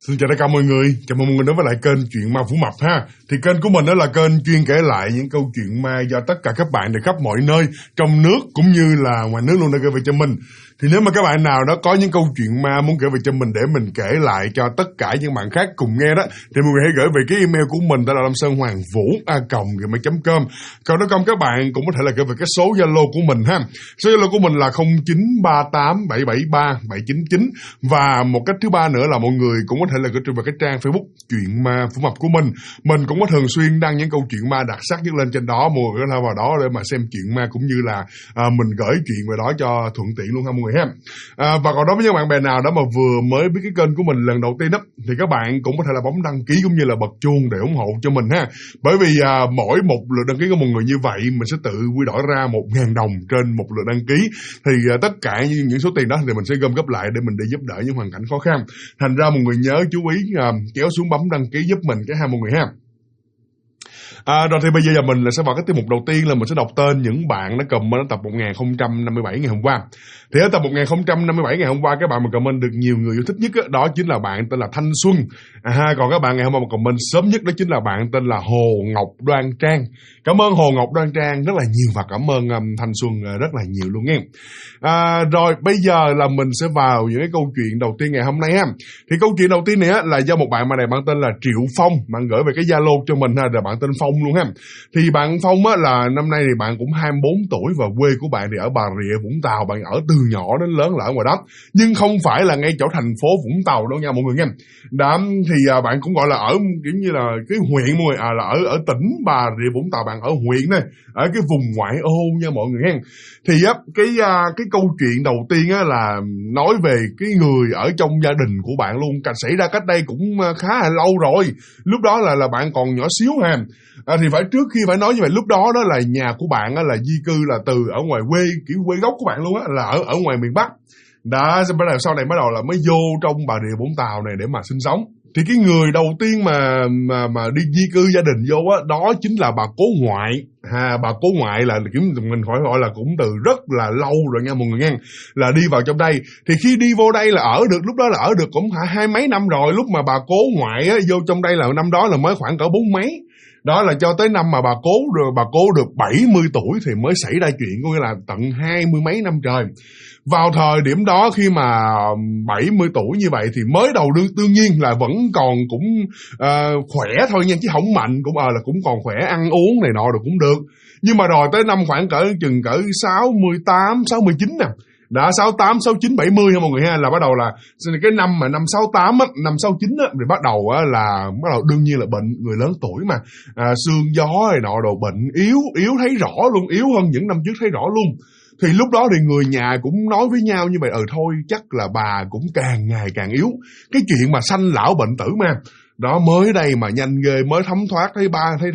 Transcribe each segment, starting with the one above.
Xin chào tất cả mọi người, chào mừng mọi người đến với lại kênh Chuyện Ma Vũ Mập ha. Thì kênh của mình đó là kênh chuyên kể lại những câu chuyện ma do tất cả các bạn từ khắp mọi nơi, trong nước cũng như là ngoài nước luôn đã gửi về cho mình. Thì nếu mà các bạn nào đó có những câu chuyện ma muốn gửi về cho mình để mình kể lại cho tất cả những bạn khác cùng nghe đó, thì mọi người hãy gửi về cái email của mình, đó là lamsonhoangvu@gmail.com. Còn nếu không, các bạn cũng có thể là gửi về cái số Zalo của mình ha. Số Zalo của mình là 0938773799. Và một cách thứ ba nữa là mọi người cũng có thể là gửi về cái trang Facebook Chuyện Ma Vũ Mập của mình. Mình cũng có thường xuyên đăng những câu chuyện ma đặc sắc nhất lên trên đó, mọi người có thể vào đó để mà xem chuyện ma cũng như là mình gửi chuyện về đó cho thuận tiện luôn ha mọi người ha. Và còn đối với những bạn bè nào đó mà vừa mới biết cái kênh của mình lần đầu tiên đó, thì các bạn cũng có thể là bấm đăng ký cũng như là bật chuông để ủng hộ cho mình ha. Bởi vì mỗi một lượt đăng ký của một người như vậy mình sẽ tự quy đổi ra 1.000 đồng trên một lượt đăng ký. Thì tất cả những số tiền đó thì mình sẽ gom góp lại để mình đi giúp đỡ những hoàn cảnh khó khăn. Thành ra mọi người nhớ chú ý kéo xuống bấm đăng ký giúp mình cái ha mọi người ha. Rồi thì bây giờ mình sẽ vào cái tiết mục đầu tiên là mình sẽ đọc tên những bạn đã comment tập 1057 ngày hôm qua. Thì ở tập 1057 ngày hôm qua, các bạn mà comment được nhiều người yêu thích nhất đó chính là bạn tên là Thanh Xuân. Còn các bạn ngày hôm qua mà comment sớm nhất đó chính là bạn tên là Hồ Ngọc Đoan Trang. Cảm ơn Hồ Ngọc Đoan Trang rất là nhiều và cảm ơn Thanh Xuân rất là nhiều luôn nha. Rồi bây giờ là mình sẽ vào những cái câu chuyện đầu tiên ngày hôm nay ha. Thì câu chuyện đầu tiên này là do một bạn mà này bạn tên là Triệu Phong, bạn gửi về cái Zalo cho mình ha, rồi bạn tên Phong luôn ha. Thì bạn Phong là năm nay thì bạn cũng 24 tuổi và quê của bạn thì ở Bà Rịa Vũng Tàu, bạn ở từ nhỏ đến lớn là ở ngoài đó, nhưng không phải là ngay chỗ thành phố Vũng Tàu đâu nha mọi người nha. Đó thì bạn cũng gọi là ở kiểu như là cái huyện mọi người, là ở tỉnh Bà Rịa Vũng Tàu, bạn ở huyện này, ở cái vùng ngoại ô nha mọi người nha. Thì cái câu chuyện đầu tiên là nói về cái người ở trong gia đình của bạn luôn, xảy ra cách đây cũng khá là lâu rồi. Lúc đó là bạn còn nhỏ xíu ha. Thì trước khi phải nói như vậy, lúc đó đó là nhà của bạn là di cư là từ ở ngoài quê, kiểu quê gốc của bạn luôn là ở ngoài miền Bắc. Đó, sau này bắt đầu là mới vô trong Bà Rịa Vũng Tàu này để mà sinh sống. Thì cái người đầu tiên mà đi di cư gia đình vô đó chính là bà cố ngoại. Bà cố ngoại là kiểu mình phải gọi là cũng từ rất là lâu rồi nha mọi người nghe, là đi vào trong đây. Thì khi đi vô đây là ở được, lúc đó là ở được cũng hai mấy năm rồi. Lúc mà bà cố ngoại vô trong đây là năm đó là mới khoảng cỡ 40 mấy. Đó là cho tới năm mà bà cố được 70 tuổi thì mới xảy ra chuyện, có nghĩa là tận 20 mấy năm trời. Vào thời điểm đó khi mà 70 tuổi như vậy thì mới đầu đương nhiên là vẫn còn cũng khỏe thôi nha, chứ không mạnh, cũng là cũng còn khỏe, ăn uống này nọ được cũng được. Nhưng mà rồi tới năm khoảng chừng cỡ 68, 69 nè. Đã 68, 69, 70 ha mọi người ha, là bắt đầu là cái năm 68 năm 69 thì bắt đầu đương nhiên là bệnh, người lớn tuổi mà, xương gió này nọ đồ, bệnh yếu thấy rõ luôn, yếu hơn những năm trước thấy rõ luôn. Thì lúc đó thì người nhà cũng nói với nhau như vậy, thôi chắc là bà cũng càng ngày càng yếu. Cái chuyện mà sanh lão bệnh tử mà. Đó, mới đây mà nhanh ghê, mới thấm thoát thấy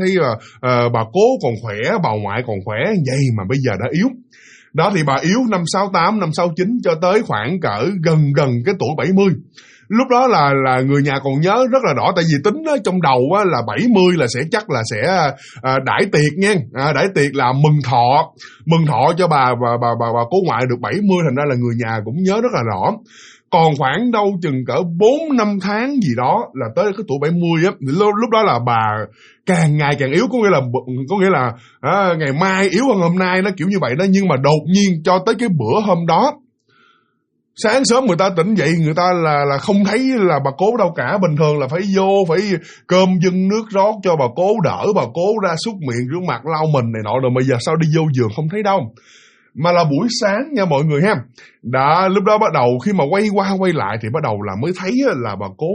bà cố còn khỏe, bà ngoại còn khỏe vậy mà bây giờ đã yếu. Đó thì bà yếu năm 68, năm 69 cho tới khoảng cỡ gần cái tuổi 70. Lúc đó là người nhà còn nhớ rất là rõ, tại vì tính trong đầu là 70 là chắc là sẽ đãi tiệc nha. Đãi tiệc là mừng thọ cho bà cố ngoại được 70, thành ra là người nhà cũng nhớ rất là rõ. Còn khoảng đâu chừng cỡ 4-5 tháng gì đó là tới cái tuổi 70 lúc đó là bà càng ngày càng yếu, có nghĩa là ngày mai yếu hơn hôm nay, nó kiểu như vậy đó. Nhưng mà đột nhiên cho tới cái bữa hôm đó, sáng sớm người ta tỉnh dậy, người ta là không thấy là bà cố đâu cả. Bình thường là phải cơm dưng nước rót cho bà cố, đỡ bà cố ra súc miệng rửa mặt lau mình này nọ, rồi bây giờ sao đi vô giường không thấy đâu. Mà là buổi sáng nha mọi người ha. Đã lúc đó bắt đầu khi mà quay qua quay lại thì bắt đầu là mới thấy là bà cố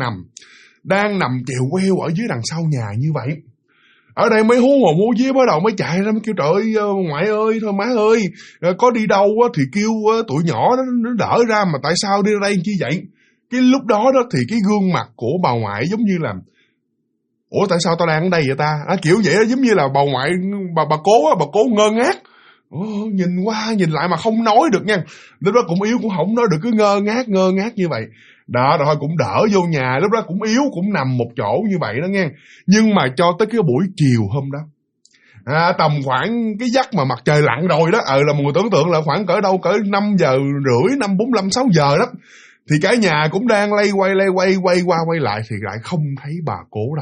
đang nằm chèo queo ở dưới đằng sau nhà như vậy. Ở đây mới hú hồn hú vía, bắt đầu mới chạy ra mới kêu trời ơi ngoại ơi, thôi má ơi, có đi đâu thì kêu tụi nhỏ nó đỡ ra, mà tại sao đi ra đây chi vậy? Cái lúc đó thì cái gương mặt của bà ngoại giống như là ủa tại sao tao đang ở đây vậy ta? Kiểu vậy đó, giống như là bà ngoại bà cố ngơ ngác. Nhìn qua nhìn lại mà không nói được nha. Lúc đó cũng yếu, cũng không nói được, cứ ngơ ngác như vậy. Đó rồi cũng đỡ vô nhà. Lúc đó cũng yếu, cũng nằm một chỗ như vậy đó nghe. Nhưng mà cho tới cái buổi chiều hôm đó, tầm khoảng cái giấc mà mặt trời lặn rồi đó, là một người tưởng tượng là khoảng cỡ 5 giờ rưỡi, 5:45, 6 giờ đó, Thì cả nhà cũng đang lay quay qua quay lại thì lại không thấy bà Cố đâu.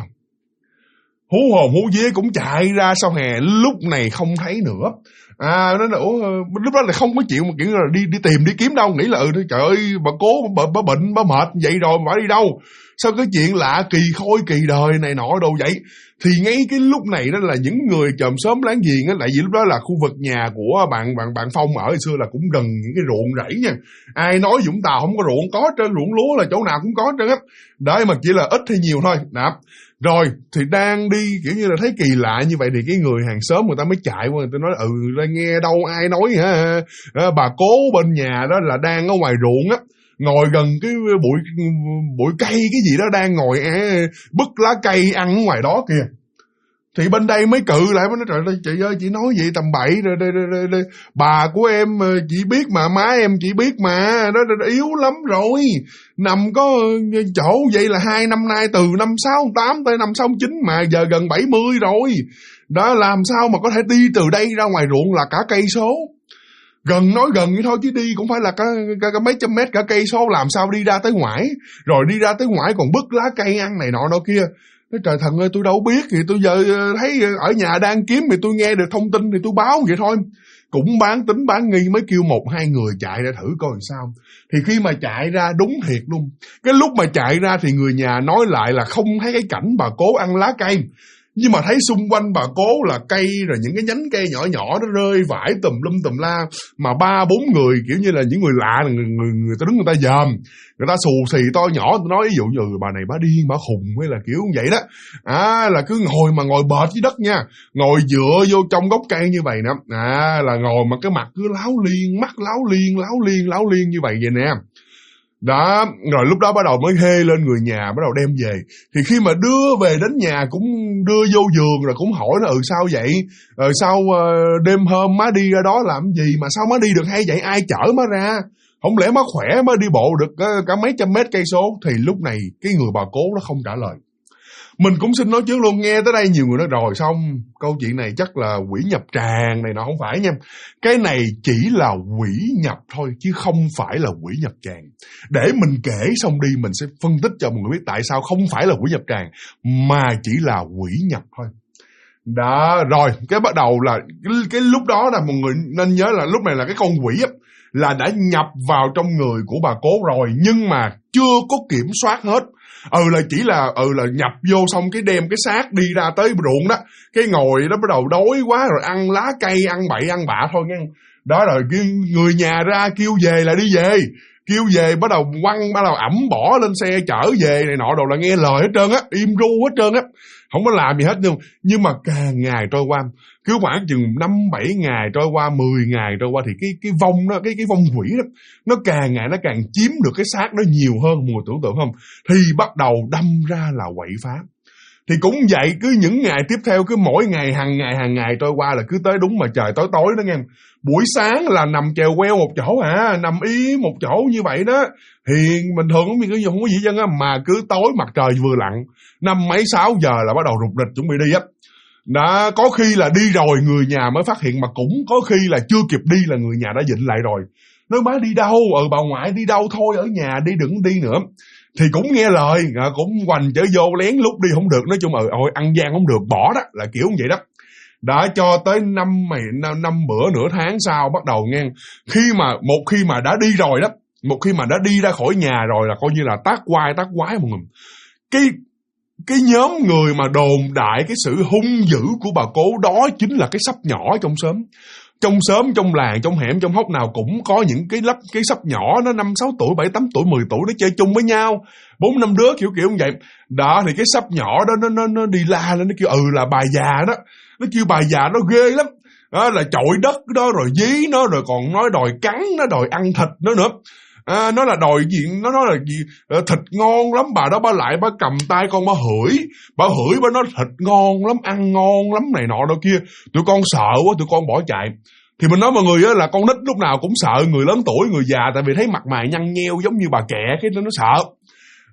Hú hồn hú vía cũng chạy ra sau hè, lúc này không thấy nữa. Nó là lúc đó là không có chịu mà kiểu là đi tìm đi kiếm đâu, nghĩ là trời ơi bà Cố bà bệnh bà mệt vậy rồi bà đi đâu, sao cái chuyện lạ kỳ khôi kỳ đời này nọ đâu vậy. Thì ngay cái lúc này đó là những người chòm xóm láng giềng á, tại vì lúc đó là khu vực nhà của bạn Phong ở hồi xưa là cũng gần những cái ruộng rẫy nha. Ai nói Vũng Tàu không có ruộng, có trên ruộng lúa là chỗ nào cũng có trên hết. Đấy mà chỉ là ít hay nhiều thôi. Đó. Rồi thì đang đi kiểu như là thấy kỳ lạ như vậy thì cái người hàng xóm người ta mới chạy qua, người ta nói nghe đâu ai nói hả, bà Cố bên nhà đó là đang ở ngoài ruộng á, ngồi gần cái bụi cây cái gì đó, đang ngồi bứt lá cây ăn ở ngoài đó kìa. Thì bên đây mới cự lại, mới nói trời ơi chị ơi chị nói gì tầm bậy rồi, bà của em chị biết mà, má em chị biết mà, nó yếu lắm rồi, nằm có chỗ vậy là 2 năm nay, từ năm 68 tới năm 69 mà giờ gần 70 rồi đó, làm sao mà có thể đi từ đây ra ngoài ruộng là cả cây số. Gần nói gần vậy thôi chứ đi cũng phải là cả mấy trăm mét, cả cây số, làm sao đi ra tới ngoải, rồi đi ra tới ngoải còn bứt lá cây ăn này nọ kia. Nói trời thần ơi tôi đâu biết, thì tôi giờ thấy ở nhà đang kiếm thì tôi nghe được thông tin thì tôi báo vậy thôi. Cũng bán tính bán nghi mới kêu 1-2 người chạy ra thử coi làm sao. Thì khi mà chạy ra đúng thiệt luôn, cái lúc mà chạy ra thì người nhà nói lại là không thấy cái cảnh bà Cố ăn lá cây, nhưng mà thấy xung quanh bà Cố là cây, rồi những cái nhánh cây nhỏ nhỏ nó rơi vãi tùm lum tùm la, mà 3-4 người kiểu như là những người lạ, người ta đứng người ta dòm, người ta xù xì to nhỏ, tôi nói ví dụ như bà này bà điên bà khùng hay là kiểu vậy đó. Là cứ ngồi bệt dưới đất nha, ngồi dựa vô trong gốc cây như vậy nè, là ngồi mà cái mặt cứ láo liên, mắt láo liên như vậy nè. Đó, rồi lúc đó bắt đầu mới hê lên người nhà, bắt đầu đem về. Thì khi mà đưa về đến nhà cũng đưa vô giường rồi cũng hỏi nó sao vậy? Sao đêm hôm má đi ra đó làm gì mà sao má đi được hay vậy? Ai chở má ra? Không lẽ má khỏe má đi bộ được cả mấy trăm mét cây số? Thì lúc này cái người bà Cố nó không trả lời. Mình cũng xin nói trước luôn, nghe tới đây nhiều người nói rồi xong, câu chuyện này chắc là quỷ nhập tràng này nọ, không phải nha. Cái này chỉ là quỷ nhập thôi, chứ không phải là quỷ nhập tràng. Để mình kể xong đi, mình sẽ phân tích cho mọi người biết tại sao không phải là quỷ nhập tràng, mà chỉ là quỷ nhập thôi. Đó, rồi, cái bắt đầu là, cái lúc đó là mọi người nên nhớ là lúc này là cái con quỷ á, là đã nhập vào trong người của bà Cố rồi, nhưng mà chưa có kiểm soát hết. Là chỉ là nhập vô xong cái đem cái xác đi ra tới ruộng đó, cái ngồi đó bắt đầu đói quá rồi ăn lá cây, ăn bậy ăn bạ thôi nghe. Đó rồi người nhà ra kêu về là đi về, kêu về bắt đầu ẵm bỏ lên xe chở về này nọ, đồ là nghe lời hết trơn á, im ru hết trơn á, không có làm gì hết luôn. Nhưng mà càng ngày trôi qua, cứ khoảng chừng 5-7 ngày trôi qua, 10 ngày trôi qua, thì cái vong đó, cái vong quỷ đó, nó càng ngày nó càng chiếm được cái xác nó nhiều hơn, mọi người tưởng tượng không? Thì bắt đầu đâm ra là quậy phá. Thì cũng vậy, cứ những ngày tiếp theo, cứ mỗi ngày hàng ngày trôi qua là cứ tới đúng mà trời tối đó nghe. Buổi sáng là nằm chèo queo một chỗ nằm ý một chỗ như vậy đó. Hiền bình thường không có gì chân á, mà cứ tối mặt trời vừa lặn, 5 mấy 6 giờ là bắt đầu rục rịch chuẩn bị đi á. Đó, có khi là đi rồi người nhà mới phát hiện, mà cũng có khi là chưa kịp đi là người nhà đã dịnh lại rồi. Nói má đi đâu? Bà ngoại đi đâu thôi, ở nhà đi đừng đi nữa. Thì cũng nghe lời, cũng hoành trở vô lén lúc đi không được, nói chung ôi ăn gian không được, bỏ đó, là kiểu như vậy đó. Đã cho tới 5 bữa nửa tháng sau bắt đầu nghe, một khi mà đã đi rồi đó, một khi mà đã đi ra khỏi nhà rồi là coi như là tác quái mọi người. Cái nhóm người mà đồn đại cái sự hung dữ của bà Cố đó chính là cái sắp nhỏ trong xóm. Trong xóm, trong làng, trong hẻm, trong hốc nào cũng có những cái sắp nhỏ, nó 5-6 tuổi, 7-8 tuổi, 10 tuổi, nó chơi chung với nhau, 4-5 đứa kiểu như vậy. Đó, thì cái sắp nhỏ đó nó đi la lên, nó kêu là bà già đó, nó kêu bà già nó ghê lắm. Đó là chọi đất đó, rồi dí nó, rồi còn nói đòi cắn, nó đòi ăn thịt nó nữa. Nó là đòi gì, nó nói là gì, thịt ngon lắm, bà đó bà lại bà cầm tay con bà hửi bà nói thịt ngon lắm, ăn ngon lắm này nọ đó kia. Tụi con sợ quá, tụi con bỏ chạy. Thì mình nói mọi người á, là con nít lúc nào cũng sợ người lớn tuổi, người già, tại vì thấy mặt mày nhăn nheo giống như bà kẹ, cái nó sợ.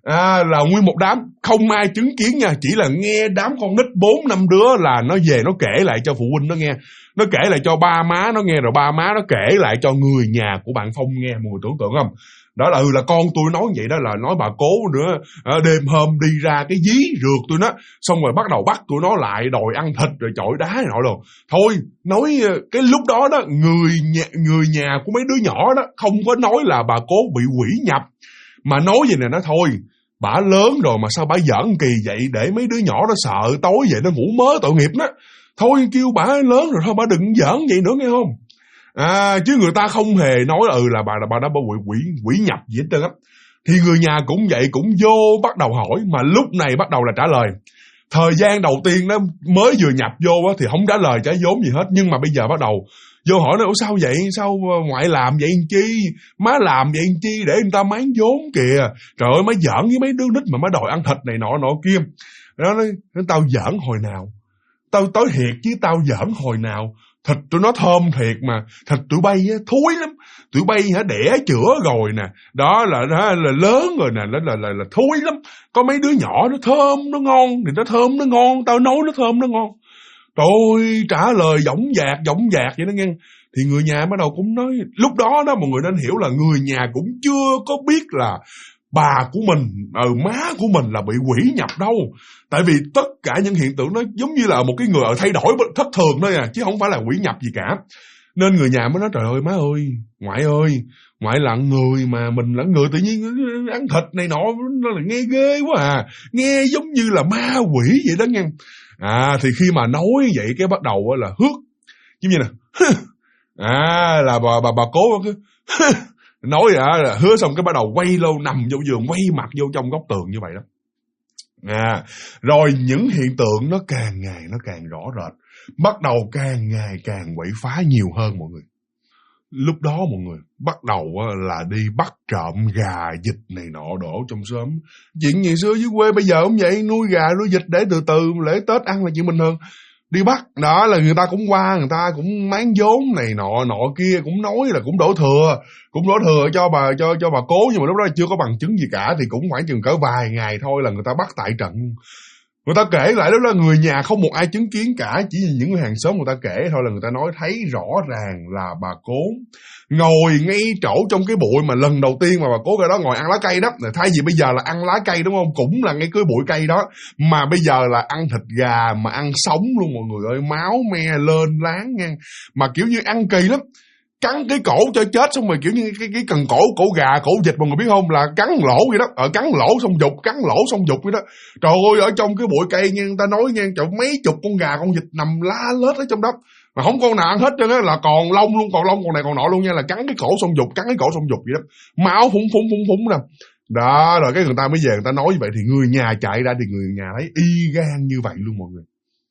Là nguyên một đám, không ai chứng kiến nha, chỉ là nghe đám con nít 4-5 đứa là nó về nó kể lại cho phụ huynh nó nghe, nó kể lại cho ba má nó nghe, rồi ba má nó kể lại cho người nhà của bạn Phong nghe. Mọi người tưởng tượng không? Đó là con tôi nói vậy đó, là nói bà cố nữa. Đêm hôm đi ra cái dí rượt tôi nó, xong rồi bắt đầu bắt tụi nó lại đòi ăn thịt rồi chọi đá này nọ rồi. Thôi nói cái lúc đó đó, người nhà của mấy đứa nhỏ đó không có nói là bà cố bị quỷ nhập, mà nói vậy nè, nó thôi bả lớn rồi mà sao bả giỡn kỳ vậy, để mấy đứa nhỏ nó sợ tối vậy nó ngủ mớ tội nghiệp đó. Thôi kêu bả lớn rồi thôi, bả đừng giỡn vậy nữa nghe không? Chứ người ta không hề nói là bà đã bị quỷ nhập gì hết trơn á. Thì người nhà cũng vậy, cũng vô bắt đầu hỏi, mà lúc này bắt đầu là trả lời. Thời gian đầu tiên đó mới vừa nhập vô á thì không trả lời trái vốn gì hết, nhưng mà bây giờ bắt đầu vô hỏi nó: sao vậy, sao ngoại làm vậy chi, má làm vậy chi để người ta máng vốn kìa, trời ơi má giỡn với mấy đứa nít mà má đòi ăn thịt này nọ kia. Nó nói tao giỡn hồi nào, tao tới thiệt chứ tao giỡn hồi nào. Thịt tụi nó thơm thiệt mà, thịt tụi bay á thúi lắm, tụi bay đẻ chữa rồi nè, đó là lớn rồi nè, là thúi lắm. Có mấy đứa nhỏ nó thơm nó ngon thì nó thơm nó ngon, tao nấu nó thơm nó ngon. Trời, trả lời dõng dạc vậy đó nghe. Thì người nhà bắt đầu cũng nói, lúc đó đó mọi người nên hiểu là người nhà cũng chưa có biết là bà của mình, má của mình là bị quỷ nhập đâu. Tại vì tất cả những hiện tượng nó giống như là một cái người thay đổi thất thường thôi à, chứ không phải là quỷ nhập gì cả. Nên người nhà mới nói: trời ơi má ơi, ngoại là người mà mình là người, tự nhiên ăn thịt này nọ, nó là nghe ghê quá à, nghe giống như là ma quỷ vậy đó nghe. Thì khi mà nói vậy cái bắt đầu là hước giống như nè, là bà cố cứ nói là hứa xong cái bắt đầu quay lâu nằm vô giường, quay mặt vô trong góc tường như vậy đó. Rồi những hiện tượng nó càng ngày nó càng rõ rệt, bắt đầu càng ngày càng quậy phá nhiều hơn mọi người. Lúc đó mọi người bắt đầu là đi bắt trộm gà vịt này nọ đổ trong xóm. Chuyện ngày xưa dưới quê bây giờ cũng vậy, nuôi gà nuôi vịt để từ từ lễ Tết ăn là chuyện bình thường. Đi bắt, đó là người ta cũng qua, người ta cũng máng vốn này nọ kia, cũng nói là cũng đổ thừa cho bà cố, nhưng mà lúc đó chưa có bằng chứng gì cả, thì cũng khoảng chừng cỡ vài ngày thôi là người ta bắt tại trận. Người ta kể lại đó là người nhà không một ai chứng kiến cả, chỉ những người hàng xóm người ta kể thôi là người ta nói thấy rõ ràng là bà cố ngồi ngay chỗ trong cái bụi mà lần đầu tiên mà bà cố ra đó ngồi ăn lá cây đó. Thay vì bây giờ là ăn lá cây đúng không, cũng là ngay cái bụi cây đó, mà bây giờ là ăn thịt gà mà ăn sống luôn mọi người ơi, máu me lên láng nha. Mà kiểu như ăn kỳ lắm, cắn cái cổ cho chết, xong rồi kiểu như cái cần cổ gà, cổ vịt mọi người biết không, là cắn lỗ vậy đó, cắn lỗ xong dục vậy đó. Trời ơi, ở trong cái bụi cây nha, người ta nói nha, trời, mấy chục con gà con vịt nằm la lết ở trong đó, mà không con nào ăn hết trơn á, là còn lông luôn, còn lông con này còn nọ luôn nha, là cắn cái cổ xong dục vậy đó, máu phúng nè. Đó, rồi cái người ta mới về người ta nói như vậy, thì người nhà chạy ra thì người nhà thấy y gan như vậy luôn mọi người.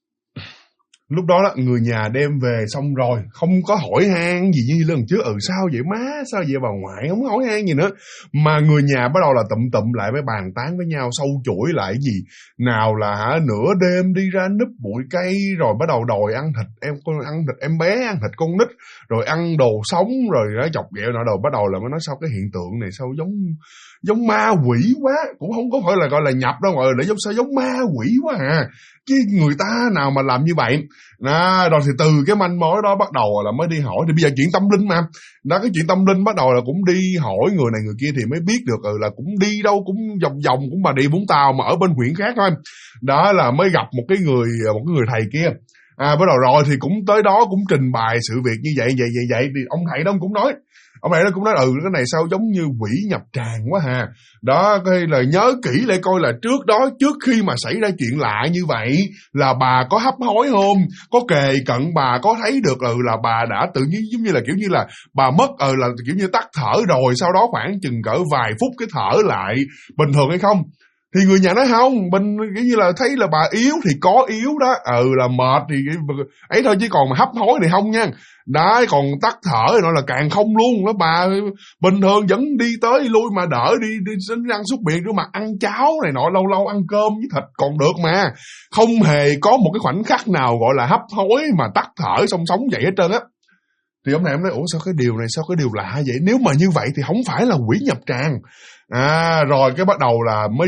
Lúc đó người nhà đem về xong rồi, không có hỏi han gì như lần trước, sao vậy má, sao vậy bà ngoại, không hỏi han gì nữa. Mà người nhà bắt đầu là tụm lại với bàn tán với nhau, sâu chuỗi lại gì. Nào là nửa đêm đi ra núp bụi cây, rồi bắt đầu đòi ăn thịt em bé, ăn thịt con nít, rồi ăn đồ sống, rồi chọc ghẹo nọ đồ. Bắt đầu là mới nói sao cái hiện tượng này sao giống ma quỷ quá, cũng không có phải là gọi là nhập đâu mọi người, để giống ma quỷ quá à, chứ người ta nào mà làm như vậy. Rồi thì từ cái manh mối đó bắt đầu là mới đi hỏi. Thì bây giờ chuyện tâm linh mà, đó, cái chuyện tâm linh bắt đầu là cũng đi hỏi người này người kia thì mới biết được là cũng đi đâu cũng vòng cũng Bà Rịa Vũng Tàu mà ở bên huyện khác thôi. Đó là mới gặp một cái người thầy kia. Bắt đầu rồi thì cũng tới đó cũng trình bày sự việc như vậy thì ông thầy đó cũng nói, cái này sao giống như quỷ nhập tràng quá hà. Đó, cái là nhớ kỹ lại coi là trước khi mà xảy ra chuyện lạ như vậy là bà có hấp hối không, có kề cận bà có thấy được là bà đã tự nhiên giống như là kiểu như là bà mất là kiểu như tắt thở rồi sau đó khoảng chừng cỡ vài phút cái thở lại bình thường hay không. Thì người nhà nói không, mình kiểu như là thấy là bà yếu thì có yếu đó, là mệt thì ấy thôi, chứ còn mà hấp hối thì không nha. Đấy, còn tắt thở thì nó là càng không luôn đó. Bà bình thường vẫn đi tới đi lui mà đỡ đi răng súc miệng rửa mặt ăn cháo này nọ, lâu lâu ăn cơm với thịt còn được mà. Không hề có một cái khoảnh khắc nào gọi là hấp hối mà tắt thở xong sống vậy hết trơn á. Thì ông này ông nói ủa sao cái điều lạ vậy, nếu mà như vậy thì không phải là quỷ nhập tràng. Rồi cái bắt đầu là mới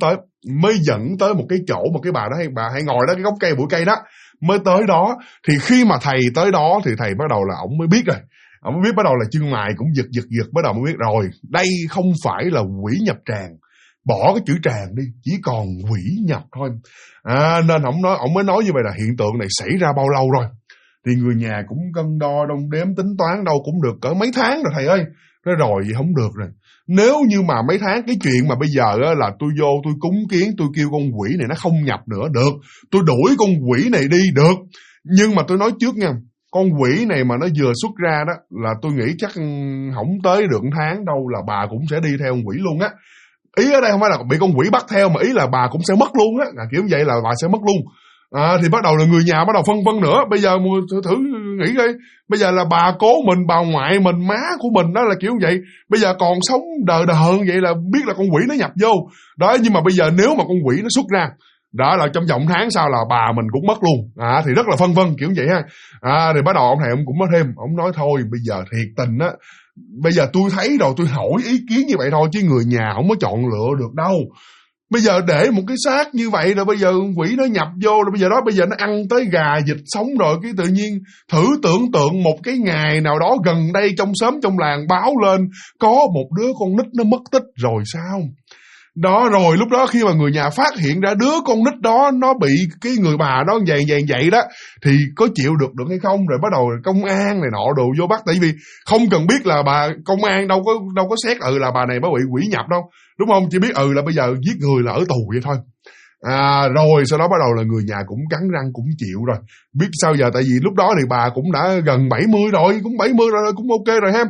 dẫn tới một cái chỗ mà cái bà đó hay ngồi đó, cái gốc cây bụi cây đó, mới tới đó. Thì khi mà thầy tới đó thì thầy bắt đầu là ổng mới biết rồi, ổng mới biết, bắt đầu là chân mày cũng giật, bắt đầu mới biết rồi đây không phải là quỷ nhập tràng, bỏ cái chữ tràng đi, chỉ còn quỷ nhập thôi. Nên ổng mới nói như vậy là hiện tượng này xảy ra bao lâu rồi. Thì người nhà cũng cân đo đong đếm tính toán, đâu cũng được cỡ mấy tháng rồi thầy ơi. Nói rồi vậy không được rồi. Nếu như mà mấy tháng, cái chuyện mà bây giờ á, là tôi vô tôi cúng kiến, tôi kêu con quỷ này nó không nhập nữa được, tôi đuổi con quỷ này đi được. Nhưng mà tôi nói trước nha, con quỷ này mà nó vừa xuất ra đó là tôi nghĩ chắc không tới được tháng đâu là bà cũng sẽ đi theo con quỷ luôn á. Ý ở đây không phải là bị con quỷ bắt theo, mà ý là bà cũng sẽ mất luôn á, kiểu vậy là bà sẽ mất luôn. Thì bắt đầu là người nhà bắt đầu phân vân nữa. Bây giờ thử nghĩ coi, bây giờ là bà cố mình, bà ngoại mình, má của mình đó là kiểu vậy, bây giờ còn sống đờ vậy là biết là con quỷ nó nhập vô đó. Nhưng mà bây giờ nếu mà con quỷ nó xuất ra đó là trong vòng tháng sau là bà mình cũng mất luôn. Thì rất là phân vân kiểu vậy ha. Thì bắt đầu ông thầy ông cũng nói thêm, ông nói thôi bây giờ thiệt tình á, bây giờ tôi thấy rồi, tôi hỏi ý kiến như vậy thôi, chứ người nhà không có chọn lựa được đâu. Bây giờ để một cái xác như vậy rồi bây giờ quỷ nó nhập vô rồi, bây giờ nó ăn tới gà vịt sống rồi, cái tự nhiên thử tưởng tượng một cái ngày nào đó gần đây trong xóm trong làng báo lên có một đứa con nít nó mất tích rồi sao? Đó, rồi lúc đó khi mà người nhà phát hiện ra đứa con nít đó nó bị cái người bà đó vậy đó, thì có chịu được hay không? Rồi bắt đầu công an này nọ đồ vô bắt. Tại vì không cần biết là bà, công an đâu có xét là bà này mới bị quỷ nhập đâu, đúng không? Chỉ biết là bây giờ giết người là ở tù vậy thôi. Rồi sau đó bắt đầu là người nhà cũng cắn răng cũng chịu rồi. Biết sao giờ, tại vì lúc đó thì bà cũng đã gần 70 rồi, cũng 70 rồi, cũng ok rồi ha.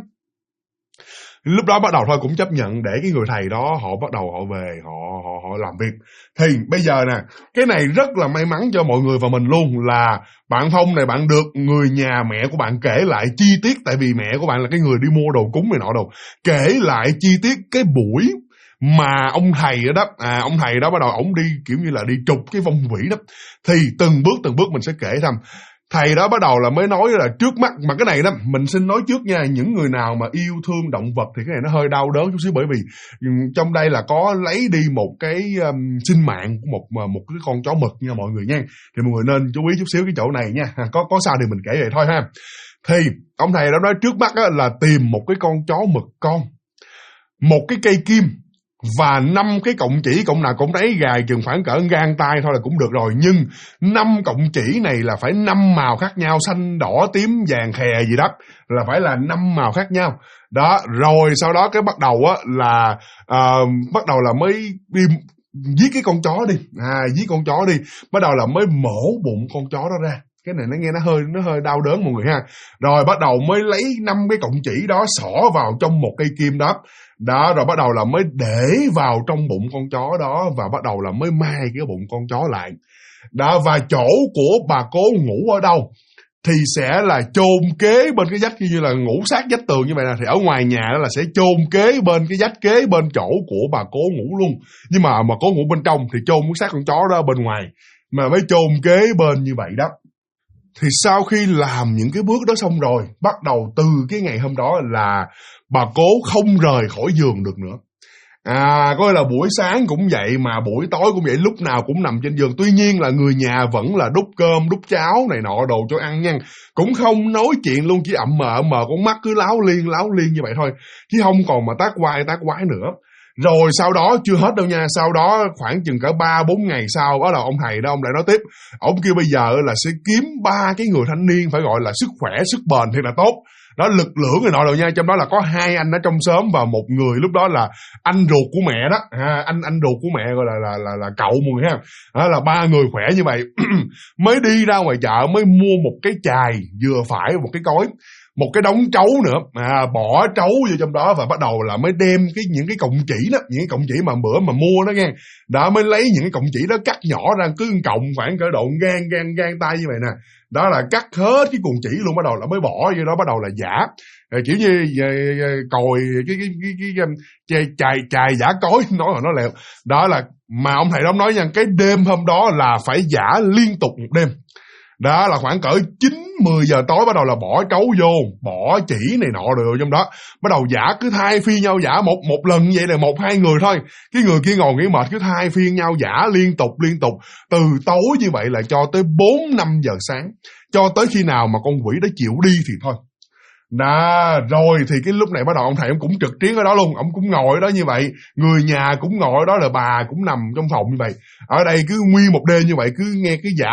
Lúc đó bắt đầu thôi cũng chấp nhận để cái người thầy đó họ bắt đầu họ về họ làm việc. Thì bây giờ nè, cái này rất là may mắn cho mọi người và mình luôn, là bạn Phong này bạn được người nhà mẹ của bạn kể lại chi tiết, tại vì mẹ của bạn là cái người đi mua đồ cúng này nọ đồ, kể lại chi tiết cái buổi mà ông thầy đó, ông thầy đó bắt đầu ổng đi kiểu như là đi trục cái vong quỷ đó. Thì từng bước mình sẽ kể thăm. Thầy đó bắt đầu là mới nói là trước mắt, mà cái này đó mình xin nói trước nha, những người nào mà yêu thương động vật thì cái này nó hơi đau đớn chút xíu, bởi vì trong đây là có lấy đi một cái sinh mạng của một cái con chó mực nha mọi người nha. Thì mọi người nên chú ý chút xíu cái chỗ này nha, có sao thì mình kể vậy thôi ha. Thì ông thầy đó nói trước mắt là tìm một cái con chó mực con, một cái cây kim và 5 cái cọng chỉ, cọng nào cũng đấy gài chừng khoảng cỡ gang tay thôi là cũng được rồi. Nhưng 5 cọng chỉ này là phải 5 màu khác nhau, xanh, đỏ, tím, vàng, khè gì đó, là phải là 5 màu khác nhau. Đó, rồi sau đó cái bắt đầu là mới đi giết cái con chó đi. Giết con chó đi, bắt đầu là mới mổ bụng con chó đó ra. Cái này nó nghe nó hơi đau đớn mọi người ha. Rồi bắt đầu mới lấy 5 cái cọng chỉ đó xỏ vào trong một cây kim đó. Đó, rồi bắt đầu là mới để vào trong bụng con chó đó, và bắt đầu là mới mai cái bụng con chó lại. Đó, và chỗ của bà cố ngủ ở đâu thì sẽ là chôn kế bên cái vách, như là ngủ sát vách tường như vậy nè. Thì ở ngoài nhà đó là sẽ chôn kế bên cái vách kế bên chỗ của bà cố ngủ luôn. Nhưng mà cố ngủ bên trong thì chôn cái xác con chó đó bên ngoài, mà mới chôn kế bên như vậy đó. Thì sau khi làm những cái bước đó xong rồi, bắt đầu từ cái ngày hôm đó là bà cố không rời khỏi giường được nữa. Coi là buổi sáng cũng vậy, mà buổi tối cũng vậy, lúc nào cũng nằm trên giường. Tuy nhiên là người nhà vẫn là đút cơm, đút cháo này nọ đồ cho ăn nha. Cũng không nói chuyện luôn, chỉ ậm mờ con mắt cứ láo liên như vậy thôi, chứ không còn mà tác quái nữa. Rồi sau đó chưa hết đâu nha, sau đó khoảng chừng cỡ 3-4 ngày sau, đó là ông thầy đó, ông lại nói tiếp. Ông kêu bây giờ là sẽ kiếm 3 cái người thanh niên phải gọi là sức khỏe, sức bền thiệt là tốt. Đó, lực lượng người nọ rồi nha, trong đó là có 2 anh ở trong xóm và một người lúc đó là anh ruột của mẹ đó, anh ruột của mẹ gọi là cậu mọi người ha. Đó là 3 người khỏe như vậy. Mới đi ra ngoài chợ mới mua một cái chài vừa phải, một cái cối, một cái đống trấu nữa, bỏ trấu vô trong đó, và bắt đầu là mới đem những cái cọng chỉ đó, những cái cọng chỉ mà bữa mà mua đó nghe, đã mới lấy những cái cọng chỉ đó cắt nhỏ ra, cứ cọng khoảng cỡ độ gang tay như vậy nè. Đó là cắt hết cái cuộn chỉ luôn, bắt đầu là mới bỏ vô đó, bắt đầu là giả, kiểu như còi cái chài giả cối, nói là nó lẹo. Đó là mà ông thầy đó nói nha, cái đêm hôm đó là phải giả liên tục một đêm. Đó là khoảng cỡ 9 10 giờ tối bắt đầu là bỏ trấu vô, bỏ chỉ này nọ rồi trong đó. Bắt đầu giả cứ thay phiên nhau giả một lần như vậy là 1-2 người thôi. Cái người kia ngồi nghỉ mệt cứ thay phiên nhau giả liên tục. Từ tối như vậy là cho tới 4-5 giờ sáng. Cho tới khi nào mà con quỷ đó chịu đi thì thôi. Đó, rồi thì cái lúc này bắt đầu ông thầy ông cũng trực chiến ở đó luôn. Ông cũng ngồi ở đó như vậy. Người nhà cũng ngồi ở đó, là bà cũng nằm trong phòng như vậy. Ở đây cứ nguyên một đêm như vậy, cứ nghe cái giả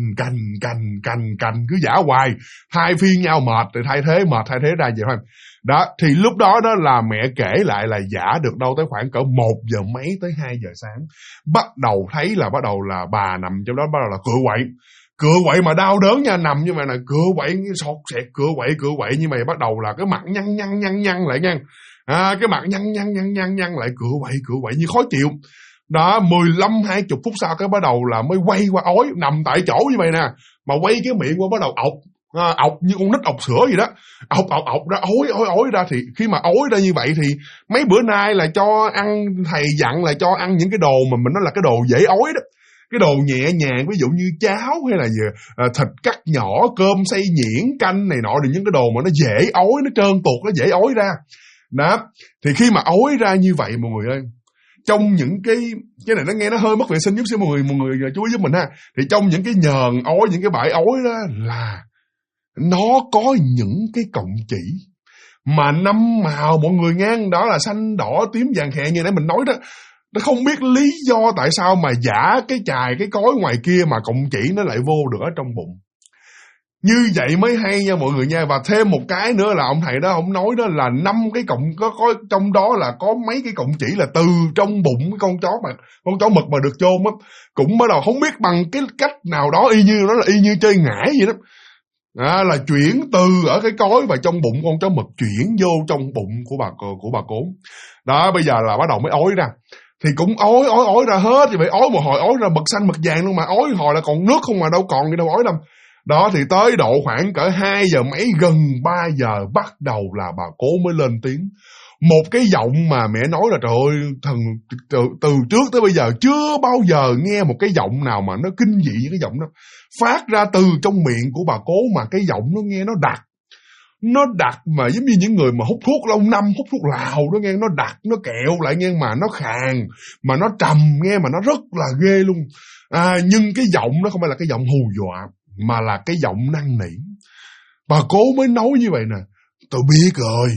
cành cứ giả hoài. Thay phiên nhau mệt rồi thay thế ra vậy thôi. Đó, thì lúc đó đó là mẹ kể lại là giả được đâu tới khoảng cỡ 1 giờ mấy tới 2 giờ sáng. Bắt đầu thấy là bà nằm trong đó, bắt đầu là cựa quậy mà đau đớn nha, nằm như vậy là cựa quậy sọt sẹt, cựa quậy như vậy. Bắt đầu là cái mặt nhăn lại nha, cái mặt nhăn lại, cựa quậy như khó chịu. Đó, 15-20 phút sau cái bắt đầu là mới quay qua ói, nằm tại chỗ như vậy nè, mà quay cái miệng qua bắt đầu ọc như con nít ọc sữa gì đó, ọc ra, ói ra. Thì khi mà ói ra như vậy thì mấy bữa nay là cho ăn, thầy dặn là cho ăn những cái đồ mà mình nói là cái đồ dễ ói đó, cái đồ nhẹ nhàng, ví dụ như cháo hay là thịt cắt nhỏ, cơm xay nhuyễn, canh này nọ, thì những cái đồ mà nó dễ ói, nó trơn tuột, nó dễ ói ra. Đó, thì khi mà ói ra như vậy mọi người ơi, trong những cái này nó nghe nó hơi mất vệ sinh chút xíu, mọi người chú ý giúp mình ha. Thì trong những cái nhờn ói, những cái bãi ói đó là nó có những cái cọng chỉ mà 5 màu mọi người nghe, đó là xanh, đỏ, tím, vàng khè như nãy mình nói đó. Nó không biết lý do tại sao mà giả cái chài, cái cối ngoài kia mà cọng chỉ nó lại vô được ở trong bụng. Như vậy mới hay nha mọi người nha. Và thêm một cái nữa là ông thầy đó, ông nói đó là 5 cái cọng, có trong đó là có mấy cái cọng chỉ là từ trong bụng con chó mực mà được chôn á, cũng bắt đầu không biết bằng cái cách nào đó, y như chơi ngải vậy đó. Là chuyển từ ở cái cối và trong bụng con chó mực chuyển vô trong bụng của bà Cốn. Đó, bây giờ là bắt đầu mới ói ra. Thì cũng ói ra hết, như vậy ói một hồi ói ra mực xanh mực vàng luôn, mà ói hồi là còn nước không mà đâu còn gì đâu ói đâu. Đó, thì tới độ khoảng cỡ 2 giờ mấy, gần 3 giờ bắt đầu là bà Cố mới lên tiếng. Một cái giọng mà mẹ nói là trời ơi, từ trước tới bây giờ chưa bao giờ nghe một cái giọng nào mà nó kinh dị như cái giọng đó phát ra từ trong miệng của bà Cố, mà cái giọng nó nghe nó đặc mà giống như những người mà hút thuốc lâu năm, hút thuốc lào đó nghe, nó đặc, nó kẹo lại nghe, mà nó khàn, mà nó trầm nghe, mà nó rất là ghê luôn. Nhưng cái giọng nó không phải là cái giọng hù dọa, mà là cái giọng năn nỉ. Bà Cố mới nói như vậy nè: tôi biết rồi,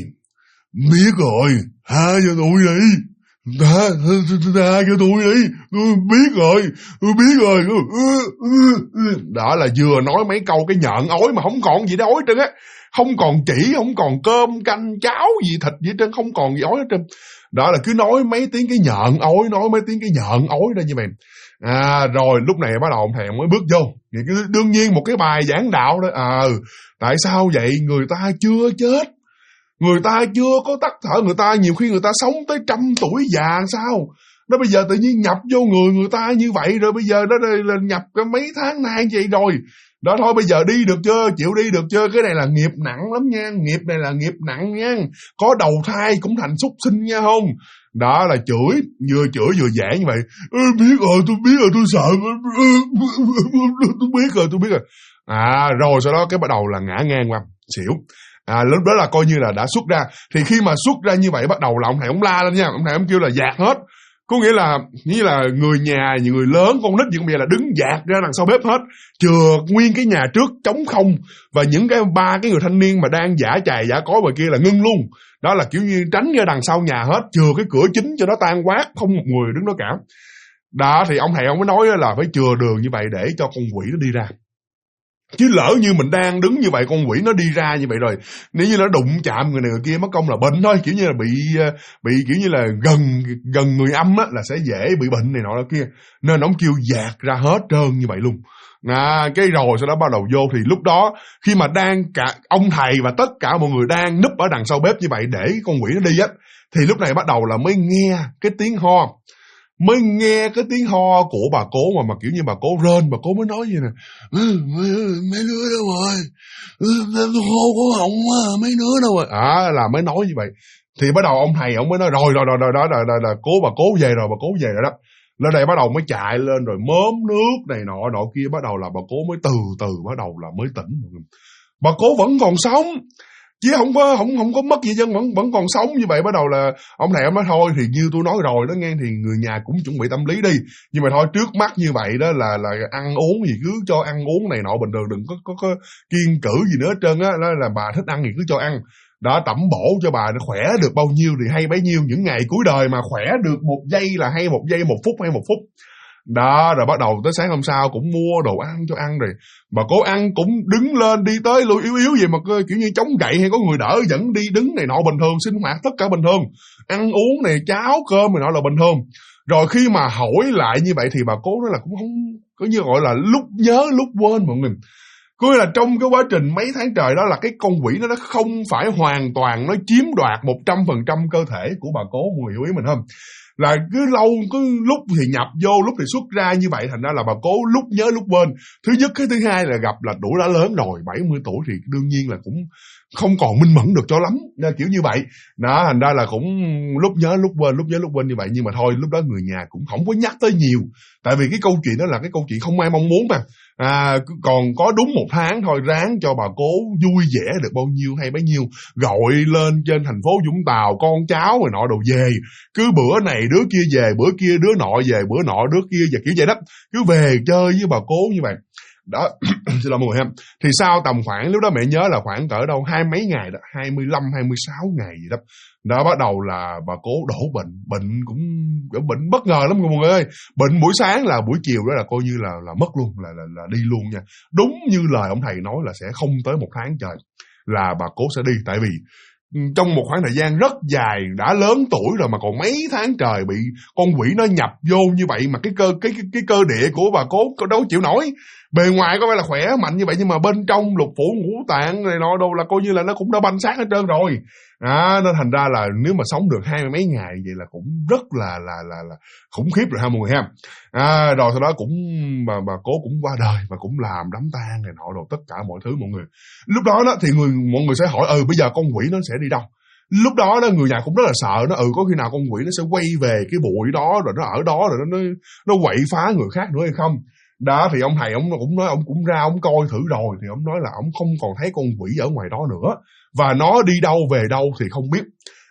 tha cho tôi đi, tha cho tôi đi, tôi biết rồi. Đó là vừa nói mấy câu cái nhợn ói mà không còn gì để ói hết trơn á, không còn chỉ, không còn cơm canh cháo gì, thịt gì hết trơn, không còn gì ói hết trơn. Đó là cứ nói mấy tiếng cái nhợn ói ra như vậy. Rồi lúc này bắt đầu ông thầy mới bước vô. Đương nhiên một cái bài giảng đạo đó. Tại sao vậy? Người ta chưa chết, người ta chưa có tắt thở, người ta nhiều khi người ta sống tới 100 tuổi già sao? Nó bây giờ tự nhiên nhập vô người ta như vậy rồi, bây giờ nó là nhập cái mấy tháng nay vậy rồi. Đó thôi bây giờ đi được chưa? Chịu đi được chưa? Cái này là nghiệp nặng lắm nha, nghiệp này là nghiệp nặng nha. Có đầu thai cũng thành súc sinh nha không? Đó là vừa chửi vừa giảng như vậy. Tôi biết rồi, tôi sợ. Tôi biết rồi. Rồi sau đó cái bắt đầu là ngã ngang qua, xỉu. Lúc đó là coi như là đã xuất ra. Thì khi mà xuất ra như vậy bắt đầu là ông thầy ông la lên nha. Ông thầy ông kêu là dạt hết. Có nghĩa là người nhà, những người lớn, con nít những bây giờ là đứng dạt ra đằng sau bếp hết, chừa nguyên cái nhà trước trống không, và những cái 3 cái người thanh niên mà đang giả chài giả cối ngoài kia là ngưng luôn. Đó là kiểu như tránh ra đằng sau nhà hết, chừa cái cửa chính cho nó tan quát, không một người đứng đó cả. Đó thì ông thầy ông mới nói là phải chừa đường như vậy để cho con quỷ nó đi ra. Chứ lỡ như mình đang đứng như vậy, con quỷ nó đi ra như vậy rồi, nếu như nó đụng chạm người này người kia mất công là bệnh thôi, kiểu như là bị kiểu như là gần người âm á, là sẽ dễ bị bệnh này nọ đó kia, nên ông kêu dạt ra hết trơn như vậy luôn. Cái rồi sau đó bắt đầu vô, thì lúc đó khi mà cả ông thầy và tất cả mọi người đang núp ở đằng sau bếp như vậy để con quỷ nó đi á, thì lúc này bắt đầu là mới nghe cái tiếng ho của bà Cố, mà kiểu như bà Cố rên, bà Cố mới nói vậy nè: mấy đứa đâu rồi, tôi hô có họng mấy đứa đâu rồi. Là mới nói như vậy. Thì bắt đầu ông thầy ông mới nói rồi đó là bà Cố về rồi đó. Lên đây bắt đầu mới chạy lên rồi mớm nước này nọ kia, bắt đầu là bà Cố mới từ từ bắt đầu là mới tỉnh. bà cố vẫn còn sống, chứ không có mất gì chứ, vẫn còn sống. Như vậy bắt đầu là ông thầy ông nói thôi thì như tôi nói rồi đó nghe, thì người nhà cũng chuẩn bị tâm lý đi, nhưng mà thôi trước mắt như vậy đó là ăn uống thì cứ cho ăn uống này nọ bình thường, đừng có kiêng cữ gì nữa hết trơn á. Đó là bà thích ăn thì cứ cho ăn đó, tẩm bổ cho bà nó khỏe được bao nhiêu thì hay bấy nhiêu. Những ngày cuối đời mà khỏe được 1 giây là hay 1 giây, 1 phút hay 1 phút đó. Rồi bắt đầu tới sáng hôm sau cũng mua đồ ăn cho ăn, rồi bà cố ăn cũng đứng lên đi tới lui yếu gì mà kiểu như chống gậy hay có người đỡ dẫn đi đứng này nọ bình thường, sinh hoạt tất cả bình thường, ăn uống này cháo cơm này nọ là bình thường. Rồi khi mà hỏi lại như vậy thì bà cố nói là cũng không có, như gọi là lúc nhớ lúc quên mọi người. Có nghĩa là trong cái quá trình mấy tháng trời đó là cái con quỷ nó không phải hoàn toàn nó chiếm đoạt 100% cơ thể của bà cố, mọi người hiểu ý mình không? Là cứ lúc thì nhập vô, lúc thì xuất ra như vậy, thành ra là bà cố lúc nhớ lúc quên. Thứ nhất, cái thứ hai là gặp là tuổi đã lớn rồi, 70 tuổi thì đương nhiên là cũng không còn minh mẫn được cho lắm, kiểu như vậy. Đó, thành ra là cũng lúc nhớ lúc quên như vậy. Nhưng mà thôi, lúc đó người nhà cũng không có nhắc tới nhiều, tại vì cái câu chuyện đó là cái câu chuyện không ai mong muốn mà. Còn có đúng 1 tháng thôi, ráng cho bà cố vui vẻ được bao nhiêu hay bấy nhiêu, gọi lên trên thành phố Vũng Tàu con cháu rồi nọ đồ về, cứ bữa này đứa kia về, bữa kia đứa nọ về, bữa nọ đứa kia về, kiểu vậy đó, cứ về chơi với bà cố như vậy đó. Xin lỗi mọi người ha. Thì sau tầm khoảng lúc đó mẹ nhớ là khoảng cỡ đâu 20 mấy ngày đó, 25 26 ngày gì đó, đó bắt đầu là bà cố đổ bệnh cũng bệnh bất ngờ lắm mọi người ơi. Bệnh buổi sáng là buổi chiều đó là coi như là mất luôn, là đi luôn nha. Đúng như lời ông thầy nói là sẽ không tới 1 tháng trời là bà cố sẽ đi. Tại vì trong một khoảng thời gian rất dài, đã lớn tuổi rồi mà còn mấy tháng trời bị con quỷ nó nhập vô như vậy, mà cái cơ địa của bà cố đâu chịu nổi. Bề ngoài có vẻ là khỏe mạnh như vậy, nhưng mà bên trong lục phủ ngũ tạng này nọ đâu là coi như là nó cũng đã banh xác hết trơn rồi. Nên thành ra là nếu mà sống được 20 mấy ngày vậy là cũng rất là khủng khiếp rồi ha mọi người ha. Rồi sau đó cũng bà cố cũng qua đời và cũng làm đám tang này nọ đồ tất cả mọi thứ mọi người. Lúc đó thì mọi người sẽ hỏi bây giờ con quỷ nó sẽ đi đâu. Lúc đó người nhà cũng rất là sợ, nó có khi nào con quỷ nó sẽ quay về cái bụi đó rồi nó ở đó rồi nó quậy phá người khác nữa hay không. Đó thì ông thầy ông cũng nói, ông cũng ra ông coi thử rồi thì ông nói là ông không còn thấy con quỷ ở ngoài đó nữa, và nó đi đâu về đâu thì không biết.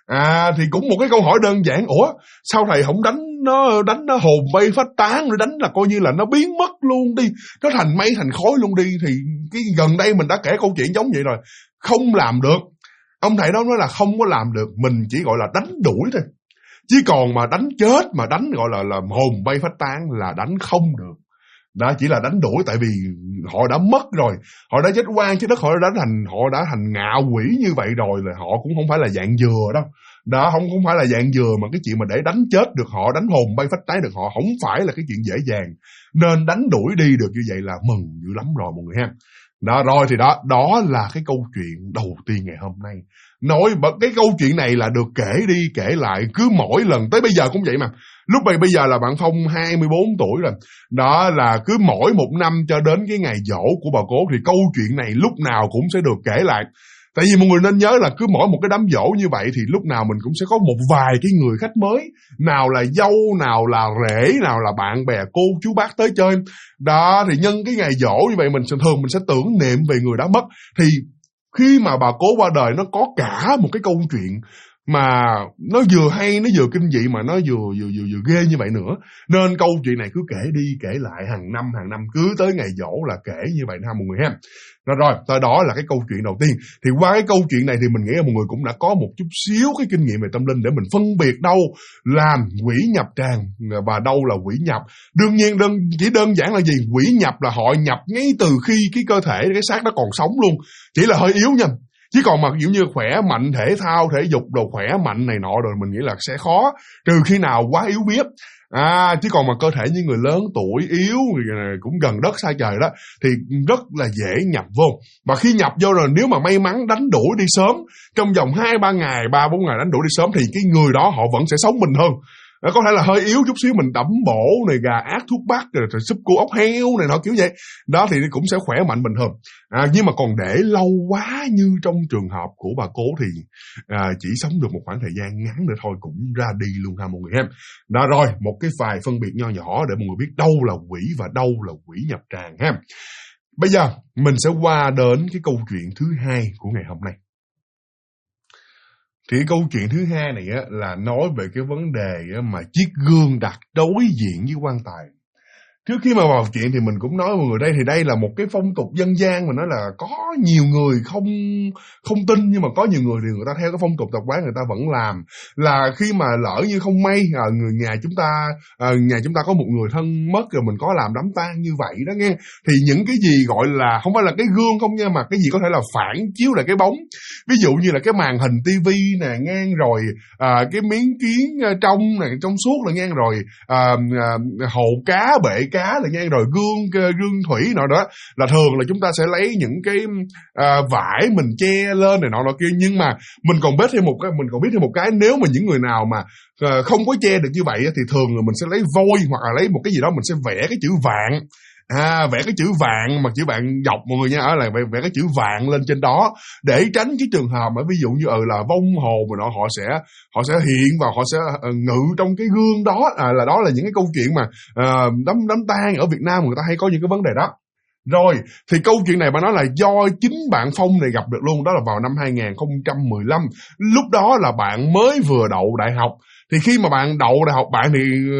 Thì cũng một cái câu hỏi đơn giản, sao thầy không đánh nó hồn bay phách tán, rồi đánh là coi như là nó biến mất luôn đi, nó thành mây thành khói luôn đi. Thì cái gần đây mình đã kể câu chuyện giống vậy rồi, không làm được. Ông thầy đó nói là không có làm được, mình chỉ gọi là đánh đuổi thôi, chứ còn mà đánh chết mà đánh gọi là hồn bay phách tán là đánh không được. Đó chỉ là đánh đuổi, tại vì họ đã mất rồi, họ đã chết oan chứ đất, họ đã thành ngạo quỷ như vậy rồi, là họ cũng không phải là dạng dừa đâu. Đó không phải là dạng dừa, mà cái chuyện mà để đánh chết được họ, đánh hồn bay phách tán được họ không phải là cái chuyện dễ dàng, nên đánh đuổi đi được như vậy là mừng dữ lắm rồi mọi người ha. Đó rồi thì đó là cái câu chuyện đầu tiên ngày hôm nay. Nói cái câu chuyện này là được kể đi kể lại, cứ mỗi lần tới bây giờ cũng vậy mà. Lúc bây giờ là bạn Phong 24 tuổi rồi. Đó là cứ mỗi 1 năm cho đến cái ngày giỗ của bà cố thì câu chuyện này lúc nào cũng sẽ được kể lại. Tại vì mọi người nên nhớ là cứ mỗi một cái đám giỗ như vậy thì lúc nào mình cũng sẽ có một vài cái người khách mới, nào là dâu, nào là rể, nào là bạn bè cô chú bác tới chơi. Đó thì nhân cái ngày giỗ như vậy mình thường sẽ tưởng niệm về người đã mất. Thì khi mà bà cố qua đời nó có cả một cái câu chuyện mà nó vừa hay, nó vừa kinh dị, mà nó vừa ghê như vậy nữa. Nên câu chuyện này cứ kể đi kể lại hàng năm cứ tới ngày giỗ là kể như vậy ha mọi người ha. Rồi, tới đó là cái câu chuyện đầu tiên. Thì qua cái câu chuyện này thì mình nghĩ là mọi người cũng đã có một chút xíu cái kinh nghiệm về tâm linh để mình phân biệt đâu là quỷ nhập tràng và đâu là quỷ nhập. Đương nhiên chỉ đơn giản là gì? Quỷ nhập là họ nhập ngay từ khi cái cơ thể, cái xác nó còn sống luôn, chỉ là hơi yếu nha. Chứ còn mà kiểu như khỏe mạnh, thể thao, thể dục đồ khỏe mạnh này nọ rồi mình nghĩ là sẽ khó, trừ khi nào quá yếu biết. Chứ còn mà cơ thể như người lớn tuổi yếu cũng gần đất xa trời đó thì rất là dễ nhập vô. Và khi nhập vô rồi nếu mà may mắn đánh đuổi đi sớm, trong vòng 2-3 ngày, 3-4 ngày đánh đuổi đi sớm thì cái người đó họ vẫn sẽ sống bình hơn. Có thể là hơi yếu chút xíu mình tẩm bổ này, gà ác thuốc bắc rồi súp cua ốc heo này nọ kiểu vậy đó thì cũng sẽ khỏe mạnh bình thường. Nhưng mà còn để lâu quá như trong trường hợp của bà cố thì chỉ sống được một khoảng thời gian ngắn nữa thôi cũng ra đi luôn ha mọi người em. Đó rồi, một cái vài phân biệt nho nhỏ để mọi người biết đâu là quỷ và đâu là quỷ nhập tràng ha. Bây giờ mình sẽ qua đến cái câu chuyện thứ hai của ngày hôm nay. Thì câu chuyện thứ hai này á, là nói về cái vấn đề á, mà chiếc gương đặt đối diện với quan tài. Trước khi mà vào chuyện thì mình cũng nói mọi người đây, thì đây là một cái phong tục dân gian mà nói là có nhiều người không tin, nhưng mà có nhiều người thì người ta theo cái phong tục tập quán người ta vẫn làm. Là khi mà lỡ như không may người nhà chúng ta có một người thân mất rồi mình có làm đám tang như vậy đó nghe, thì những cái gì gọi là không phải là cái gương không nha, mà cái gì có thể là phản chiếu lại cái bóng, ví dụ như là cái màn hình tivi nè ngang, rồi cái miếng kiến trong này trong suốt là ngang, rồi hồ cá bể cá là ngang, rồi gương thủy nọ đó, là thường là chúng ta sẽ lấy những cái vải mình che lên này nọ kia. Nhưng mà mình còn biết thêm một cái, nếu mà những người nào mà không có che được như vậy thì thường là mình sẽ lấy vôi hoặc là lấy một cái gì đó, mình sẽ vẽ cái chữ vạn. Vẽ cái chữ vạn mà chữ vạn dọc mọi người nha, ở là vẽ cái chữ vạn lên trên đó để tránh cái trường hợp mà ví dụ như là vong hồn mà họ sẽ hiện và họ sẽ ngự trong cái gương đó. Đó là những cái câu chuyện mà đám tang ở Việt Nam người ta hay có những cái vấn đề đó. Rồi thì câu chuyện này bạn nói là do chính bạn Phong này gặp được luôn, đó là vào năm 2015. Lúc đó là bạn mới vừa đậu đại học. Thì khi mà bạn đậu đại học, bạn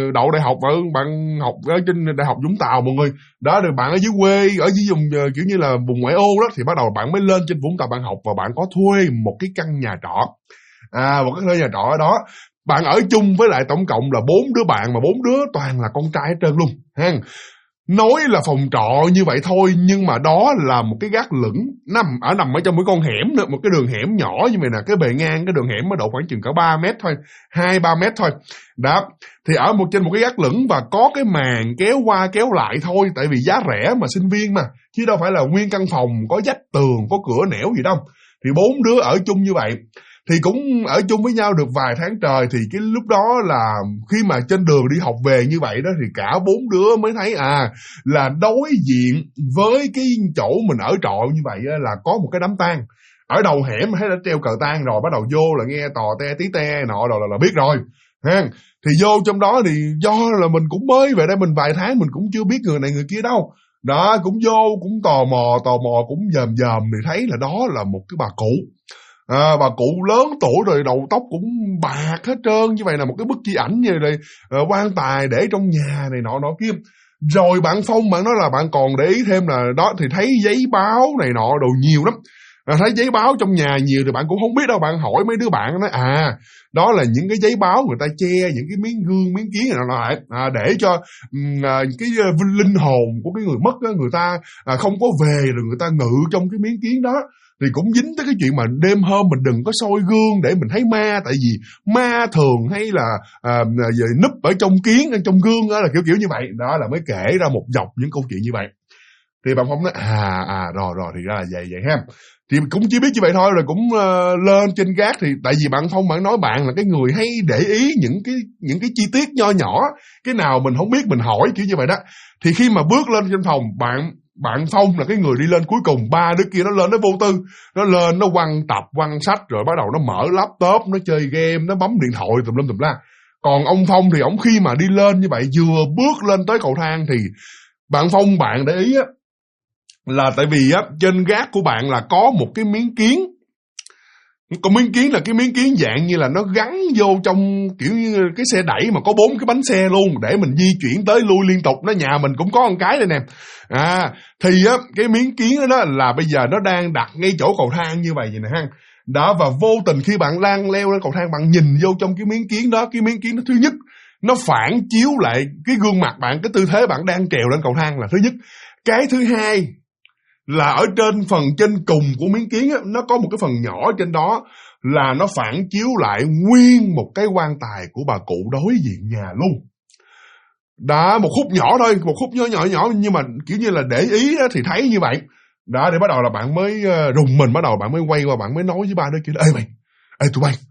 học ở trên Đại học Vũng Tàu mọi người. Đó, rồi bạn ở dưới quê, ở dưới vùng kiểu như là vùng ngoại ô đó, thì bắt đầu bạn mới lên trên Vũng Tàu bạn học, và bạn có thuê một cái căn nhà trọ. Một cái nhà trọ ở đó. Bạn ở chung với lại tổng cộng là 4 đứa bạn, mà 4 đứa toàn là con trai hết trơn luôn ha. Nói là phòng trọ như vậy thôi, nhưng mà đó là một cái gác lửng nằm ở trong một con hẻm nữa, một cái đường hẻm nhỏ như vậy nè, cái bề ngang cái đường hẻm mới độ khoảng chừng cả 3 mét thôi, 2-3 mét thôi. Đó, thì ở trên một cái gác lửng và có cái màn kéo qua kéo lại thôi, tại vì giá rẻ mà, sinh viên mà, chứ đâu phải là nguyên căn phòng có vách tường, có cửa nẻo gì đâu. Thì 4 đứa ở chung như vậy. Thì cũng ở chung với nhau được vài tháng trời, thì cái lúc đó là khi mà trên đường đi học về như vậy đó, thì cả 4 đứa mới thấy là đối diện với cái chỗ mình ở trọ như vậy là có một cái đám tang. Ở đầu hẻm thấy đã treo cờ tang rồi, bắt đầu vô là nghe tò te tí te nọ rồi là biết rồi ha. Thì vô trong đó thì do là mình cũng mới về đây mình vài tháng, mình cũng chưa biết người này người kia đâu. Đó, cũng vô cũng tò mò cũng dòm thì thấy là đó là một cái bà cụ. Bà cụ lớn tuổi rồi, đầu tóc cũng bạc hết trơn như vậy, là một cái bức chi ảnh như này, quan tài để trong nhà này nọ kia. Rồi bạn Phong, bạn nói là bạn còn để ý thêm là đó, thì thấy giấy báo này nọ đồ nhiều lắm. Thấy giấy báo trong nhà nhiều thì bạn cũng không biết đâu, bạn hỏi mấy đứa bạn nói đó là những cái giấy báo người ta che những cái miếng gương miếng kiến này lại để cho cái linh hồn của cái người mất đó, người ta không có về, rồi người ta ngự trong cái miếng kiến đó. Thì cũng dính tới cái chuyện mà đêm hôm mình đừng có soi gương để mình thấy ma, tại vì ma thường hay là núp ở trong kiến, trong gương đó, là kiểu như vậy. Đó là mới kể ra một dọc những câu chuyện như vậy. Thì bạn Phong nói rồi thì ra là vậy ha. Thì cũng chỉ biết như vậy thôi, rồi cũng lên trên gác. Thì tại vì bạn Phong bạn nói bạn là cái người hay để ý những cái chi tiết nho nhỏ, cái nào mình không biết mình hỏi kiểu như vậy đó. Thì khi mà bước lên trên phòng, bạn Phong là cái người đi lên cuối cùng, 3 đứa kia nó lên nó vô tư, nó lên nó quăng tập quăng sách, rồi bắt đầu nó mở laptop, nó chơi game, nó bấm điện thoại tùm lum tùm la. Còn ông Phong thì ổng khi mà đi lên như vậy, vừa bước lên tới cầu thang thì bạn Phong bạn để ý là tại vì trên gác của bạn là có một cái miếng kiến. Còn miếng kiến là cái miếng kiến dạng như là nó gắn vô trong kiểu như cái xe đẩy mà có 4 cái bánh xe luôn, để mình di chuyển tới lui liên tục. Nó nhà mình cũng có một cái đây nè. Thì cái miếng kiến đó là bây giờ nó đang đặt ngay chỗ cầu thang như vậy nè ha. Đó, và vô tình khi bạn đang leo lên cầu thang, bạn nhìn vô trong cái miếng kiến đó, cái miếng kiến đó thứ nhất nó phản chiếu lại cái gương mặt bạn, cái tư thế bạn đang trèo lên cầu thang là thứ nhất. Cái thứ hai là ở trên phần trên cùng của miếng kiến nó có một cái phần nhỏ trên đó, là nó phản chiếu lại nguyên một cái quan tài của bà cụ đối diện nhà luôn. Đó, một khúc nhỏ thôi, một khúc nhỏ nhưng mà kiểu như là để ý thì thấy như vậy. Đó, để bắt đầu là bạn mới rùng mình, bắt đầu bạn mới quay qua bạn mới nói với ba đứa kia: ê tụi bay,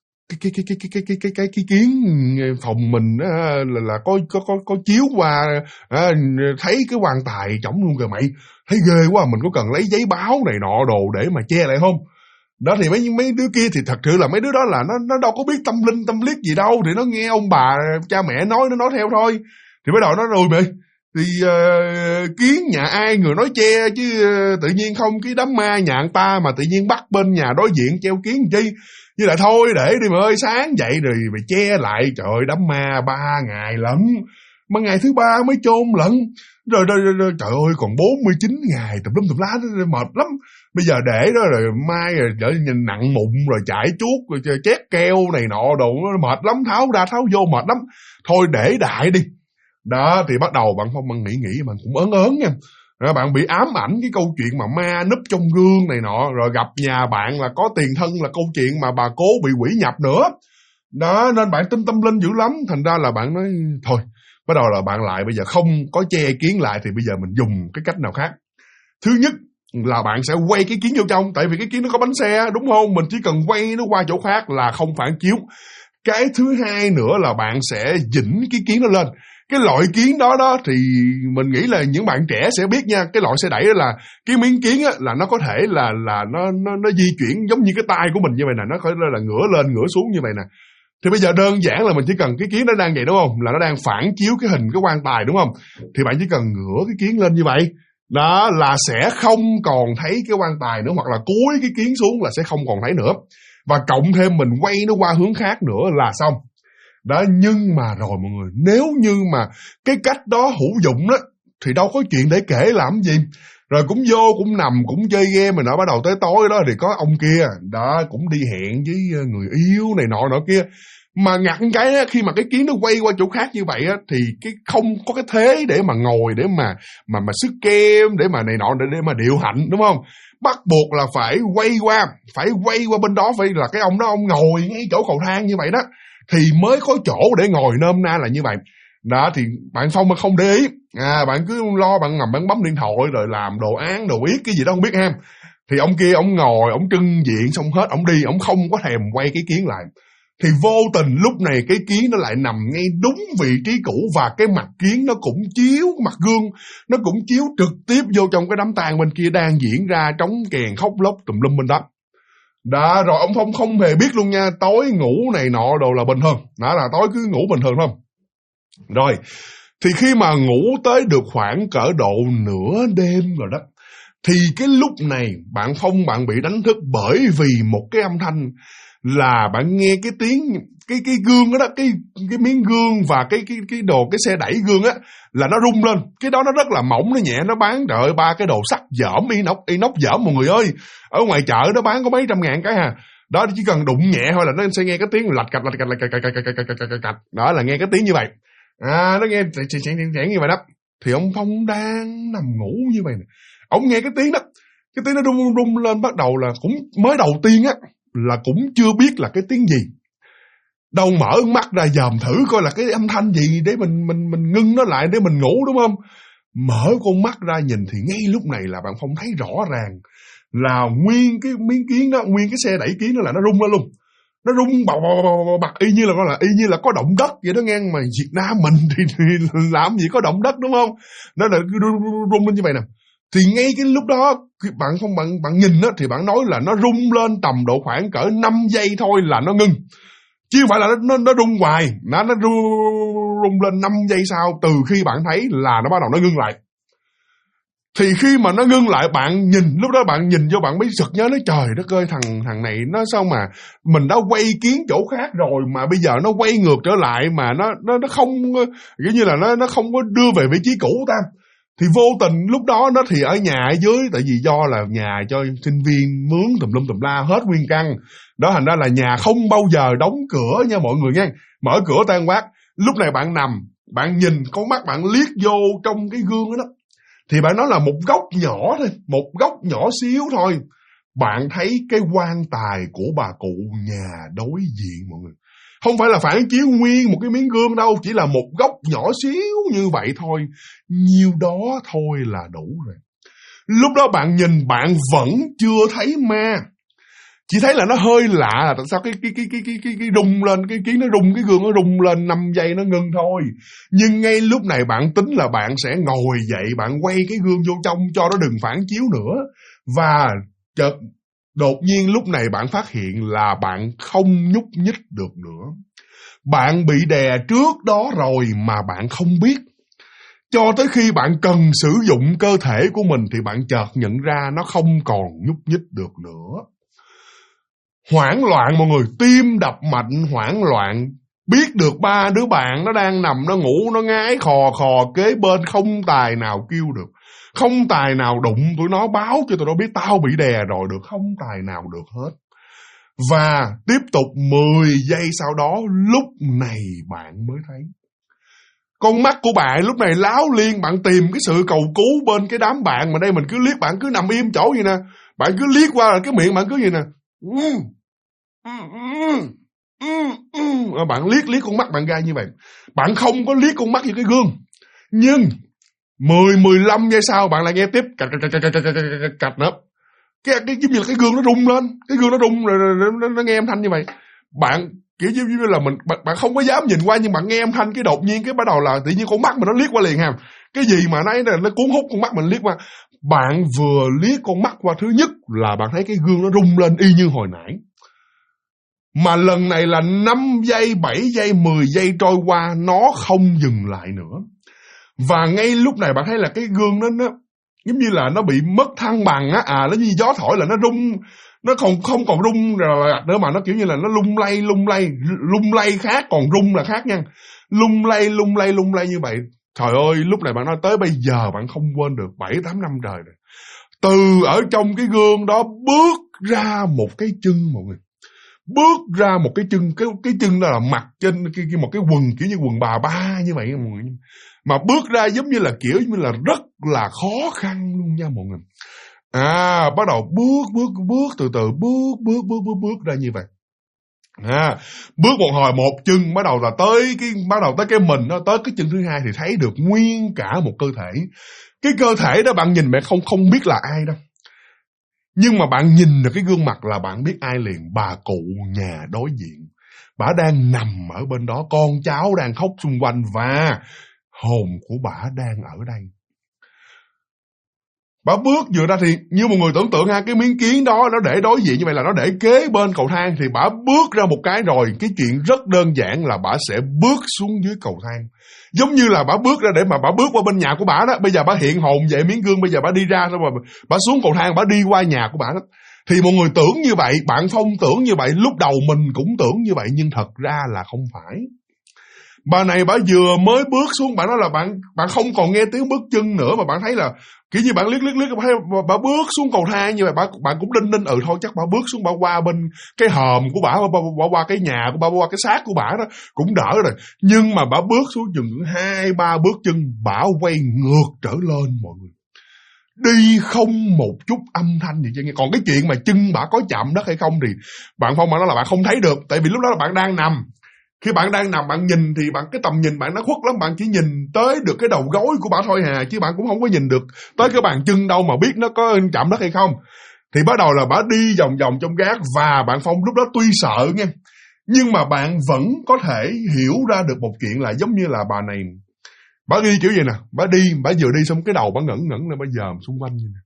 cái kiến phòng mình là có chiếu qua, thấy cái quan tài trống luôn kìa mày, thấy ghê quá, mình có cần lấy giấy báo này nọ đồ để mà che lại không? Đó, thì mấy đứa kia thì thật sự là mấy đứa đó là nó đâu có biết tâm linh tâm liết gì đâu, thì nó nghe ông bà cha mẹ nói, nó nói theo thôi. Thì bắt đầu nó rồi mày Thì kiến nhà ai người nói che chứ tự nhiên không cái đám ma nhà người ta mà tự nhiên bắt bên nhà đối diện treo kiến chi. Như là thôi để đi mà ơi, sáng dậy rồi mày che lại. Trời ơi, đám ma 3 ngày lận, mà ngày thứ 3 mới chôn lận. Rồi trời ơi, còn 49 ngày tùm lum tùm lá, mệt lắm. Bây giờ để đó rồi mai rồi nhìn nặng mụn rồi chải chuốt rồi chét keo này nọ đồ, mệt lắm, tháo ra tháo vô mệt lắm. Thôi để đại đi. Đó thì bắt đầu bạn Phong bạn nghĩ bạn cũng ớn nha. Rồi bạn bị ám ảnh cái câu chuyện mà ma núp trong gương này nọ, rồi gặp nhà bạn là có tiền thân là câu chuyện mà bà cố bị quỷ nhập nữa. Đó, nên bạn tin tâm linh dữ lắm. Thành ra là bạn nói thôi, bắt đầu là bạn lại bây giờ không có che kiến lại, thì bây giờ mình dùng cái cách nào khác. Thứ nhất là bạn sẽ quay cái kiến vô trong, tại vì cái kiến nó có bánh xe đúng không, mình chỉ cần quay nó qua chỗ khác là không phản chiếu. Cái thứ hai nữa là bạn sẽ dĩnh cái kiến nó lên. Cái loại kiến đó thì mình nghĩ là những bạn trẻ sẽ biết nha. Cái loại xe đẩy đó là cái miếng kiến á, là nó có thể là nó di chuyển giống như cái tay của mình như vậy nè, nó có thể là ngửa lên ngửa xuống như vậy nè. Thì bây giờ đơn giản là mình chỉ cần cái kiến nó đang vậy đúng không, là nó đang phản chiếu cái hình cái quan tài đúng không, thì bạn chỉ cần ngửa cái kiến lên như vậy đó là sẽ không còn thấy cái quan tài nữa, hoặc là cúi cái kiến xuống là sẽ không còn thấy nữa. Và cộng thêm mình quay nó qua hướng khác nữa là xong. Đó, nhưng mà rồi mọi người, nếu như mà cái cách đó hữu dụng đó thì đâu có chuyện để kể làm gì. Rồi cũng vô cũng nằm cũng chơi game mà nó bắt đầu tới tối đó thì có ông kia đó cũng đi hẹn với người yêu này nọ kia. Mà ngặt cái á, khi mà cái kiến nó quay qua chỗ khác như vậy á, thì cái không có cái thế để mà ngồi để mà sức kem để mà này nọ để mà điệu hạnh đúng không? Bắt buộc là phải quay qua bên đó, phải là cái ông đó ông ngồi ngay chỗ cầu thang như vậy đó thì mới có chỗ để ngồi, nôm na là như vậy. Đó thì bạn Phong mà không để ý, bạn cứ lo bạn ngầm bạn bấm điện thoại rồi làm đồ án đồ yết cái gì đó không biết ha. Thì ông kia ông ngồi ông trưng diện xong hết ông đi, ông không có thèm quay cái kiến lại. Thì vô tình lúc này cái kiến nó lại nằm ngay đúng vị trí cũ, và cái mặt kiến nó cũng chiếu, mặt gương nó cũng chiếu trực tiếp vô trong cái đám tang bên kia đang diễn ra trống kèn khóc lóc tùm lum bên đó. Đó, rồi ông Phong không hề biết luôn nha, tối ngủ này nọ đồ là bình thường. Đó là tối cứ ngủ bình thường thôi. Rồi, thì khi mà ngủ tới được khoảng cỡ độ nửa đêm rồi đó, thì cái lúc này bạn Phong bạn bị đánh thức bởi vì một cái âm thanh là bạn nghe cái tiếng cái gương đó, cái miếng gương và cái đồ cái xe đẩy gương á là nó rung lên. Cái đó nó rất là mỏng, nó nhẹ, nó bán trời ơi 3 cái đồ sắt dởm inox dởm mọi người ơi. Ở ngoài chợ nó bán có mấy trăm ngàn cái hà. Đó chỉ cần đụng nhẹ thôi là nó sẽ nghe cái tiếng lạch cạch. Đó là nghe cái tiếng như vậy. Nó nghe chẹn như vậy đó. Thì ông Phong đang nằm ngủ như vậy nè. Ông nghe cái tiếng đó. Cái tiếng nó rung lên, bắt đầu là cũng mới đầu tiên á là cũng chưa biết là cái tiếng gì. Đâu mở mắt ra dòm thử coi là cái âm thanh gì để mình ngưng nó lại để mình ngủ đúng không? Mở con mắt ra nhìn thì ngay lúc này là bạn Phong thấy rõ ràng là nguyên cái miếng kiến đó, nguyên cái xe đẩy kiến đó là nó rung lên luôn. Nó rung bật y như là có động đất vậy đó nghe. Mà Việt Nam mình thì làm gì có động đất đúng không? Nó là rung lên như vậy nè. Thì ngay cái lúc đó bạn nhìn á thì bạn nói là nó rung lên tầm độ khoảng cỡ 5 giây thôi là nó ngưng. Chứ không phải là nó rung hoài, nó rung lên 5 giây sau từ khi bạn thấy là nó bắt đầu nó ngưng lại. Thì khi mà nó ngưng lại bạn nhìn, lúc đó bạn nhìn vô bạn mới sực nhớ, nói trời đất ơi thằng này nó sao mà mình đã quay kiến chỗ khác rồi mà bây giờ nó quay ngược trở lại mà nó không kiểu như là nó không có đưa về vị trí cũ ta. Thì vô tình lúc đó nó thì ở nhà ở dưới, tại vì do là nhà cho sinh viên mướn tùm lum tùm la hết nguyên căn. Đó thành ra là nhà không bao giờ đóng cửa nha mọi người nha. Mở cửa tan quát. Lúc này bạn nằm, bạn nhìn con mắt bạn liếc vô trong cái gương đó. Thì bạn nói là một góc nhỏ thôi, một góc nhỏ xíu thôi. Bạn thấy cái quan tài của bà cụ nhà đối diện mọi người. Không phải là phản chiếu nguyên một cái miếng gương đâu, chỉ là một góc nhỏ xíu như vậy thôi. Nhiêu đó thôi là đủ rồi. Lúc đó bạn nhìn bạn vẫn chưa thấy ma. Chỉ thấy là nó hơi lạ là tại sao cái rung lên, cái kiến nó rung, cái gương nó rung lên 5 giây nó ngưng thôi. Nhưng ngay lúc này bạn tính là bạn sẽ ngồi dậy, bạn quay cái gương vô trong cho nó đừng phản chiếu nữa. Và chợt đột nhiên lúc này bạn phát hiện là bạn không nhúc nhích được nữa. Bạn bị đè trước đó rồi mà bạn không biết. cho tới khi bạn cần sử dụng cơ thể của mình thì bạn chợt nhận ra nó không còn nhúc nhích được nữa. Hoảng loạn mọi người, tim đập mạnh hoảng loạn. Biết được ba đứa bạn nó đang nằm, nó ngủ, nó ngái khò khò kế bên, không tài nào kêu được. Không tài nào đụng tụi nó, báo cho tụi nó biết tao bị đè rồi được, không tài nào được hết. Và tiếp tục 10 giây sau đó, lúc này bạn mới thấy. Con mắt của bạn lúc này láo liên, bạn tìm cái sự cầu cứu bên cái đám bạn, mà đây mình cứ liếc, bạn cứ nằm im chỗ vậy nè. Bạn cứ liếc qua là cái miệng bạn cứ vậy nè. Bạn liếc con mắt bạn ra như vậy. Bạn không có liếc con mắt như cái gương. Nhưng 10-15 giây sau bạn lại nghe tiếp cạch nữa. Cái giống như là cái gương nó rung lên. Cái gương nó rung rồi nó nghe âm thanh như vậy. Bạn kiểu như là bạn không có dám nhìn qua, nhưng bạn nghe âm thanh cái đột nhiên cái bắt đầu là tự nhiên con mắt mình nó liếc qua liền ha. Cái gì mà nó cuốn hút con mắt mình liếc qua. Bạn vừa liếc con mắt qua, thứ nhất là bạn thấy cái gương nó rung lên y như hồi nãy. Mà lần này là 5 giây, 7 giây, 10 giây trôi qua, nó không dừng lại nữa. Và ngay lúc này bạn thấy là cái gương nó giống như là nó bị mất thăng bằng á, nó như gió thổi là nó rung, nó không còn rung rồi nữa, mà nó kiểu như là nó lung lay khác, còn rung là khác nha. Lung lay như vậy. Trời ơi, lúc này bạn nói tới bây giờ bạn không quên được, 7-8 năm trời rồi. Từ ở trong cái gương đó bước ra một cái chân mọi người. Bước ra một cái chân, cái chân đó là mặc trên một cái quần kiểu như quần bà ba như vậy mọi người. Mà bước ra giống như là kiểu như là rất là khó khăn luôn nha mọi người. Bắt đầu bước từ từ bước ra như vậy. Bước một hồi một chân, bắt đầu tới cái mình nó, tới cái chân thứ hai thì thấy được nguyên cả một cơ thể. Cái cơ thể đó bạn nhìn mẹ không biết là ai đâu. Nhưng mà bạn nhìn được cái gương mặt là bạn biết ai liền, bà cụ nhà đối diện. Bà đang nằm ở bên đó, con cháu đang khóc xung quanh và hồn của bà đang ở đây. Bà bước vừa ra thì như một người tưởng tượng ha, cái miếng kiến đó nó để đối diện như vậy là nó để kế bên cầu thang, thì bà bước ra một cái rồi, cái chuyện rất đơn giản là bà sẽ bước xuống dưới cầu thang. Giống như là bà bước ra để mà bà bước qua bên nhà của bà đó, bây giờ bà hiện hồn về miếng gương, bây giờ bà đi ra rồi mà bà xuống cầu thang, bà đi qua nhà của bà đó. Thì mọi người tưởng như vậy, bạn Phong tưởng như vậy, lúc đầu mình cũng tưởng như vậy, nhưng thật ra là không phải. Bà này bà vừa mới bước xuống, bạn nói là bạn không còn nghe tiếng bước chân nữa, mà bạn thấy là kiểu như bạn liếc bà bước xuống cầu thang như vậy, bạn cũng đinh thôi chắc bà bước xuống, bà qua bên cái hòm của bà qua cái nhà của bà, qua cái xác của bà đó cũng đỡ rồi. Nhưng mà bà bước xuống chừng 2-3 bước chân, bà quay ngược trở lên mọi người. Đi không một chút âm thanh gì chứ. Còn cái chuyện mà chân bà có chạm đất hay không thì bạn Phong nói là bạn không thấy được, tại vì lúc đó là bạn đang nằm. Khi bạn đang nằm bạn nhìn thì cái tầm nhìn bạn nó khuất lắm, bạn chỉ nhìn tới được cái đầu gối của bà thôi chứ bạn cũng không có nhìn được tới cái bàn chân đâu mà biết nó có chạm đất hay không. Thì bắt đầu là bà đi vòng vòng trong gác, và bạn Phong lúc đó tuy sợ nha, nhưng mà bạn vẫn có thể hiểu ra được một chuyện là giống như là bà này, bà đi kiểu gì nè, bà vừa đi xong cái đầu bà ngẩn lên, bà dòm xung quanh như nè.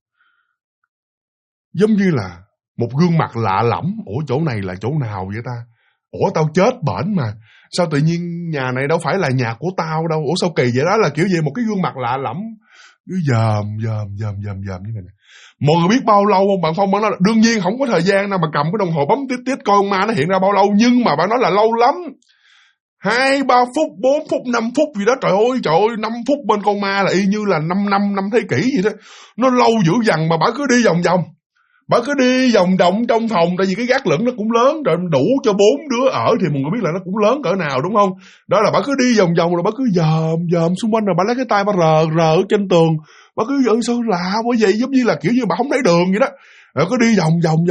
Giống như là một gương mặt lạ lẫm, ủa chỗ này là chỗ nào vậy ta? Ủa tao chết bển mà, sao tự nhiên nhà này đâu phải là nhà của tao đâu, ủa sao kỳ vậy đó, là kiểu gì một cái gương mặt lạ lẫm, cứ dòm như vậy nè. Mọi người biết bao lâu không? Bạn Phong nói là đương nhiên không có thời gian nào mà cầm cái đồng hồ bấm tít coi con ma nó hiện ra bao lâu, nhưng mà bạn nói là lâu lắm. 2-3 phút, 4 phút, 5 phút gì đó, trời ơi, 5 phút bên con ma là y như là 5 thế kỷ gì đó. Nó lâu dữ dằn mà bà cứ đi vòng vòng. Bà cứ đi vòng vòng trong phòng, tại vì cái gác lửng nó cũng lớn, rồi đủ cho 4 đứa ở thì mọi người biết là nó cũng lớn cỡ nào đúng không? Đó là bà cứ đi vòng vòng rồi bà cứ dòm xung quanh, rồi bà lấy cái tay bà rờ ở trên tường. Bà cứ sao lạ quá vậy, giống như là kiểu như bà không thấy đường vậy đó. Rồi cứ đi vòng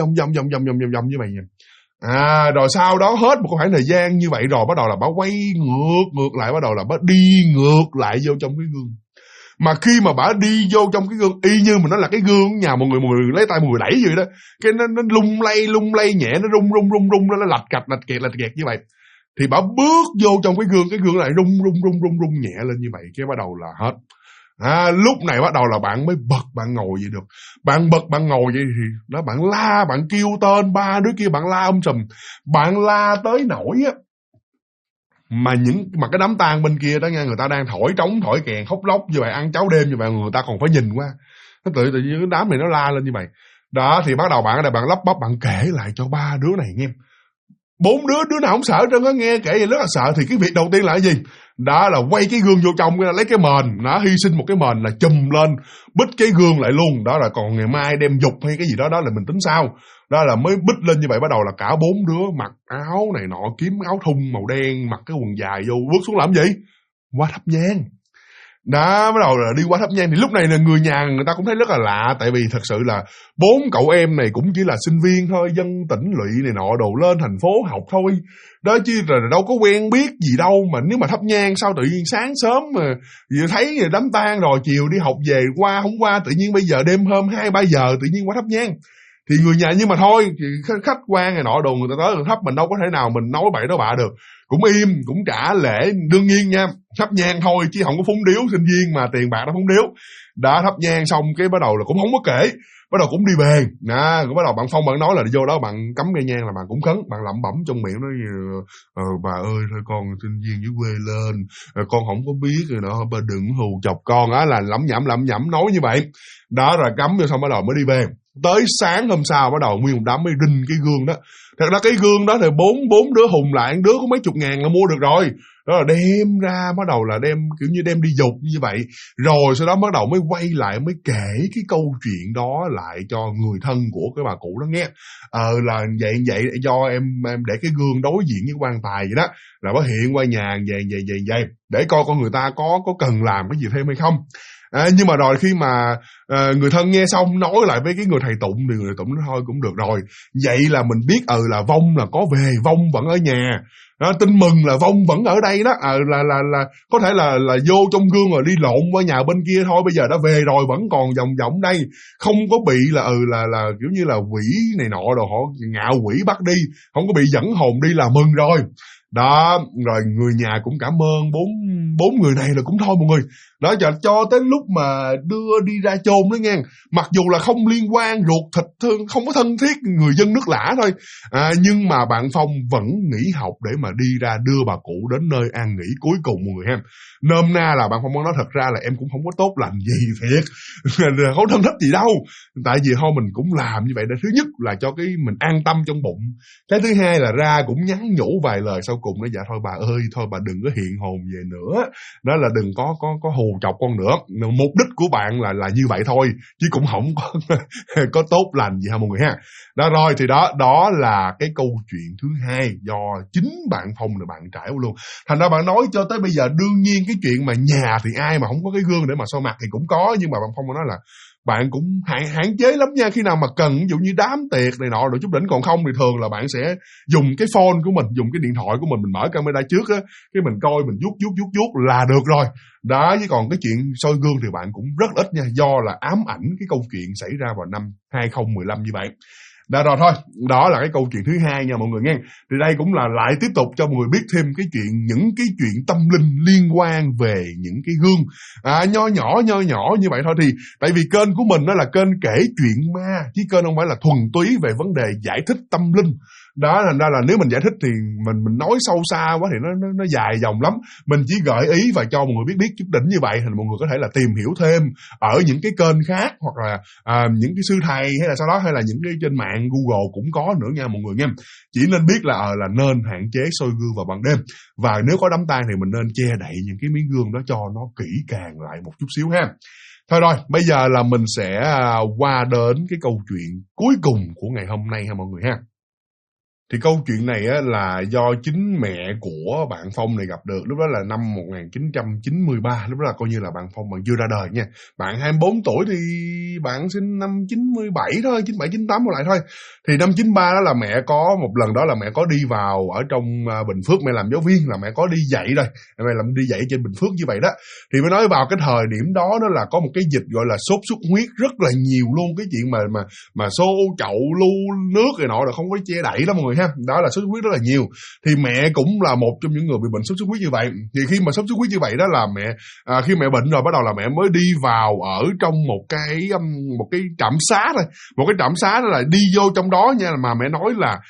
như vậy nha. Rồi sau đó hết một khoảng thời gian như vậy rồi bắt đầu là bà quay ngược lại, bắt đầu là bà đi ngược lại vô trong cái gương. Mà khi mà bà đi vô trong cái gương, y như mà nó là cái gương nhà mọi người lấy tay mọi người đẩy vậy đó, cái nó lung lay nhẹ, nó rung nó lạch kẹt như vậy. Thì bà bước vô trong cái gương lại rung nhẹ lên như vậy, cái bắt đầu là hết. Lúc này bắt đầu là bạn mới bật, bạn ngồi vậy được. Bạn bật, bạn ngồi vậy thì đó, bạn la, bạn kêu tên ba đứa kia, bạn la sùm. Bạn la tới nỗi á, Mà cái đám tang bên kia đó nha, người ta đang thổi trống, thổi kèn, khóc lóc như vậy, ăn cháo đêm như vậy, người ta còn phải nhìn qua. Nó tự nhiên cái đám này nó la lên như vậy. Đó, thì bắt đầu bạn ở đây bạn lắp bắp, bạn kể lại cho 3 đứa này nghe. 4 đứa nào không sợ trơn á, nghe kể vậy rất là sợ. Thì cái việc đầu tiên là cái gì? Đó là quay cái gương vô trong, lấy cái mền, nó hy sinh một cái mền là chùm lên, bít cái gương lại luôn. Đó là còn ngày mai đem dục hay cái gì đó, đó là mình tính sau. Đó là mới bít lên như vậy, bắt đầu là cả 4 đứa mặc áo này nọ, kiếm áo thun màu đen, mặc cái quần dài vô, bước xuống làm gì? Qua thắp nhang. Đó, bắt đầu là đi qua thắp nhang. Thì lúc này là người nhà người ta cũng thấy rất là lạ, tại vì thật sự là 4 cậu em này cũng chỉ là sinh viên thôi, dân tỉnh lỵ này nọ, đồ lên thành phố học thôi. Đó chứ là đâu có quen biết gì đâu, mà nếu mà thắp nhang sao tự nhiên sáng sớm mà vừa thấy đám tang rồi chiều đi học về qua không qua, tự nhiên bây giờ đêm hôm 2-3 giờ tự nhiên qua thắp nhang. Thì người nhà nhưng mà thôi, khách quan này nọ đồ người ta tới người thắp, mình đâu có thể nào mình nói bậy đó bạ được. Cũng im, cũng trả lễ đương nhiên nha, thắp nhang thôi chứ không có phúng điếu, sinh viên mà tiền bạc nó phúng điếu. Đã thắp nhang xong cái bắt đầu là cũng không có kể, bắt đầu cũng đi về. Bắt đầu bạn Phong bạn nói là vô đó bạn cắm cây nhang là bạn cũng khấn, bạn lẩm bẩm trong miệng nói bà ơi thôi con sinh viên dưới quê lên, con không có biết rồi đó, bà đừng hù chọc con á, là lẩm nhẩm nói như vậy. Đó rồi cắm vô xong bắt đầu mới đi về. Tới sáng hôm sau bắt đầu nguyên một đám mới rinh cái gương đó. Thật ra cái gương đó thì bốn đứa hùng lại, đứa có mấy chục ngàn là mua được rồi. Đó là đem ra bắt đầu là đem kiểu như đem đi dục như vậy. Rồi sau đó bắt đầu mới quay lại mới kể cái câu chuyện đó lại cho người thân của cái bà cụ đó nghe. Là vậy do em để cái gương đối diện với quan tài vậy đó, là nó hiện qua nhà vậy để coi con người ta có cần làm cái gì thêm hay không. Nhưng mà rồi khi mà người thân nghe xong nói lại với cái người thầy tụng thì người thầy tụng nói thôi cũng được rồi. Vậy là mình biết là vong là có về, vong vẫn ở nhà. Tin mừng là vong vẫn ở đây đó. Là có thể là vô trong gương rồi đi lộn qua nhà bên kia thôi, bây giờ đã về rồi vẫn còn vòng đây, không có bị là kiểu như là quỷ này nọ rồi họ ngạo quỷ bắt đi, không có bị dẫn hồn đi là mừng rồi. Đó, rồi người nhà cũng cảm ơn bốn người này là cũng thôi mọi người. Đó, cho tới lúc mà đưa đi ra chôn đó nghe. Mặc dù là không liên quan ruột thịt thương, không có thân thiết, người dân nước lã thôi. Nhưng mà bạn Phong vẫn nghỉ học để mà đi ra đưa bà cụ đến nơi an nghỉ cuối cùng mọi người ha. Nôm na là bạn Phong nói thật ra là em cũng không có tốt lành gì thiệt. Không thân thích gì đâu. Tại vì thôi mình cũng làm như vậy để thứ nhất là cho cái mình an tâm trong bụng. Cái thứ hai là ra cũng nhắn nhủ vài lời sau cùng đó, dạ thôi bà ơi, thôi bà đừng có hiện hồn về nữa. Đó là đừng có hù chọc con nữa. Mục đích của bạn là như vậy thôi, chứ cũng không có tốt lành gì ha mọi người ha. Đó rồi thì đó là cái câu chuyện thứ hai do chính bạn Phong là bạn trải luôn. Thành ra bạn nói cho tới bây giờ đương nhiên cái chuyện mà nhà thì ai mà không có cái gương để mà soi mặt thì cũng có, nhưng mà bạn Phong nói là bạn cũng hạn chế lắm nha. Khi nào mà cần ví dụ như đám tiệc này nọ rồi chút đỉnh, còn không thì thường là bạn sẽ dùng cái phone của mình, dùng cái điện thoại của mình mở camera trước á, cái mình coi mình vuốt là được rồi. Đó, chứ còn cái chuyện soi gương thì bạn cũng rất ít nha, do là ám ảnh cái câu chuyện xảy ra vào năm 2015 như vậy. Đó rồi thôi, đó là cái câu chuyện thứ hai nha mọi người nghe. Thì đây cũng là lại tiếp tục cho mọi người biết thêm những cái chuyện tâm linh liên quan về những cái gương nho nhỏ như vậy thôi. Thì tại vì kênh của mình nó là kênh kể chuyện ma, chứ kênh không phải là thuần túy về vấn đề giải thích tâm linh. Đó, thành ra là nếu mình giải thích thì mình nói sâu xa quá thì nó dài dòng lắm. Mình chỉ gợi ý và cho mọi người biết chút đỉnh như vậy, thì mọi người có thể là tìm hiểu thêm ở những cái kênh khác, hoặc là những cái sư thầy hay là sau đó, hay là những cái trên mạng Google cũng có nữa nha mọi người nha. Chỉ nên biết là nên hạn chế soi gương vào ban đêm, và nếu có đám tang thì mình nên che đậy những cái miếng gương đó cho nó kỹ càng lại một chút xíu ha. Thôi rồi, bây giờ là mình sẽ qua đến cái câu chuyện cuối cùng của ngày hôm nay ha mọi người ha. Thì câu chuyện này á, là do chính mẹ của bạn Phong này gặp được. Lúc đó là năm 1993, lúc đó là coi như là bạn Phong bạn chưa ra đời nha. Bạn 24 tuổi thì bạn sinh năm 97 thôi, 97, 98 lại thôi. Thì năm 93 đó là mẹ có một lần đó là mẹ có đi vào ở trong Bình Phước, mẹ làm giáo viên, là mẹ có đi dạy rồi. Mẹ làm đi dạy trên Bình Phước như vậy đó. Thì mới nói vào cái thời điểm đó là có một cái dịch gọi là sốt xuất huyết rất là nhiều luôn. Cái chuyện mà xô chậu lưu nước rồi nọ là không có che đậy đó mọi người ha. Đó là sốt xuất huyết rất là nhiều. Thì mẹ cũng là một trong những người bị bệnh sốt xuất huyết như vậy. Thì khi mà sốt xuất huyết như vậy đó là mẹ khi mẹ bệnh rồi bắt đầu là mẹ mới đi vào ở trong một cái trạm xá thôi. Một cái trạm xá đó là đi vô trong đó nha, mà mẹ nói là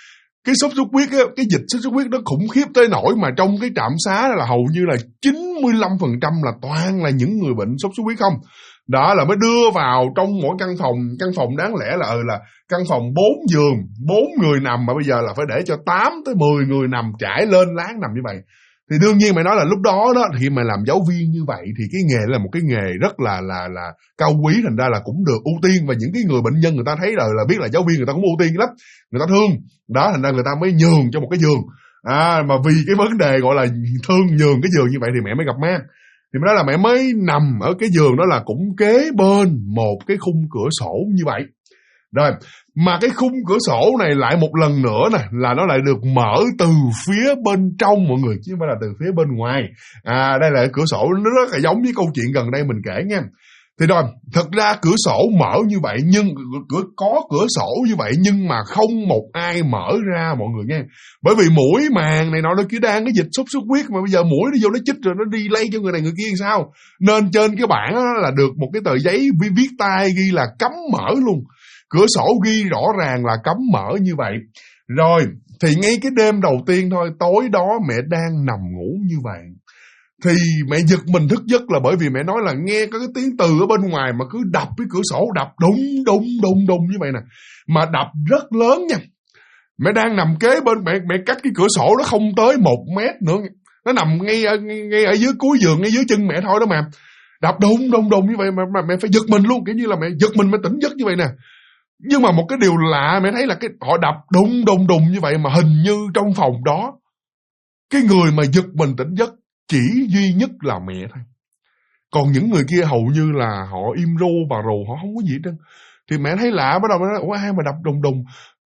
Cái sốt xuất huyết á, cái dịch sốt xuất huyết nó khủng khiếp tới nỗi mà trong cái trạm xá là hầu như là 95% là toàn là những người bệnh sốt xuất huyết không. Đó là mới đưa vào trong mỗi căn phòng đáng lẽ là căn phòng 4 giường, 4 người nằm, mà bây giờ là phải để cho 8 tới 10 người nằm trải lên láng nằm như vậy. Thì đương nhiên mày nói là lúc đó khi mà làm giáo viên như vậy thì cái nghề là một cái nghề rất là cao quý, thành ra là cũng được ưu tiên, và những cái người bệnh nhân người ta thấy rồi là biết là giáo viên người ta cũng ưu tiên lắm, người ta thương. Đó, thành ra người ta mới nhường cho một cái giường. Mà vì cái vấn đề gọi là thương nhường cái giường như vậy thì mẹ mới gặp ma. Thì mới nói là mẹ mới nằm ở cái giường đó là cũng kế bên một cái khung cửa sổ như vậy. Rồi, mà cái khung cửa sổ này lại một lần nữa nè, là nó lại được mở từ phía bên trong mọi người, chứ không phải là từ phía bên ngoài. Đây là cửa sổ, nó rất là giống với câu chuyện gần đây mình kể nha. Thì rồi, thật ra cửa sổ mở như vậy, nhưng có cửa sổ như vậy nhưng mà không một ai mở ra mọi người nghe. Bởi vì mũi màng này nó kia đang cái dịch sốt xuất huyết, mà bây giờ mũi nó vô nó chích rồi nó đi lây cho người này người kia làm sao. Nên trên cái bảng đó là được một cái tờ giấy viết tay ghi là cấm mở luôn. Cửa sổ ghi rõ ràng là cấm mở như vậy. Rồi, thì ngay cái đêm đầu tiên thôi, tối đó mẹ đang nằm ngủ như vậy. Thì mẹ giật mình thức giấc là bởi vì mẹ nói là nghe có cái tiếng từ ở bên ngoài mà cứ đập cái cửa sổ, đập đùng như vậy nè. Mà đập rất lớn nha. Mẹ đang nằm kế bên, mẹ cách cái cửa sổ nó không tới 1 mét nữa. Nó nằm ngay ở dưới cuối giường, ngay dưới chân mẹ thôi đó mà. Đập đùng như vậy mà mẹ phải giật mình luôn, kiểu như là mẹ giật mình mẹ tỉnh giấc như vậy nè. Nhưng mà một cái điều lạ mẹ thấy là họ đập đùng như vậy mà hình như trong phòng đó cái người mà giật mình tỉnh giấc chỉ duy nhất là mẹ thôi. Còn những người kia hầu như là họ im ru bà rù, họ không có gì hết trơn. Thì mẹ thấy lạ, bắt đầu mẹ nói ủa ai mà đập đùng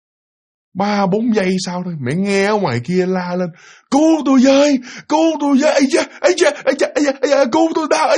3-4 giây sau thôi, mẹ nghe ở ngoài kia la lên: cứu tôi với, cứu tôi đau,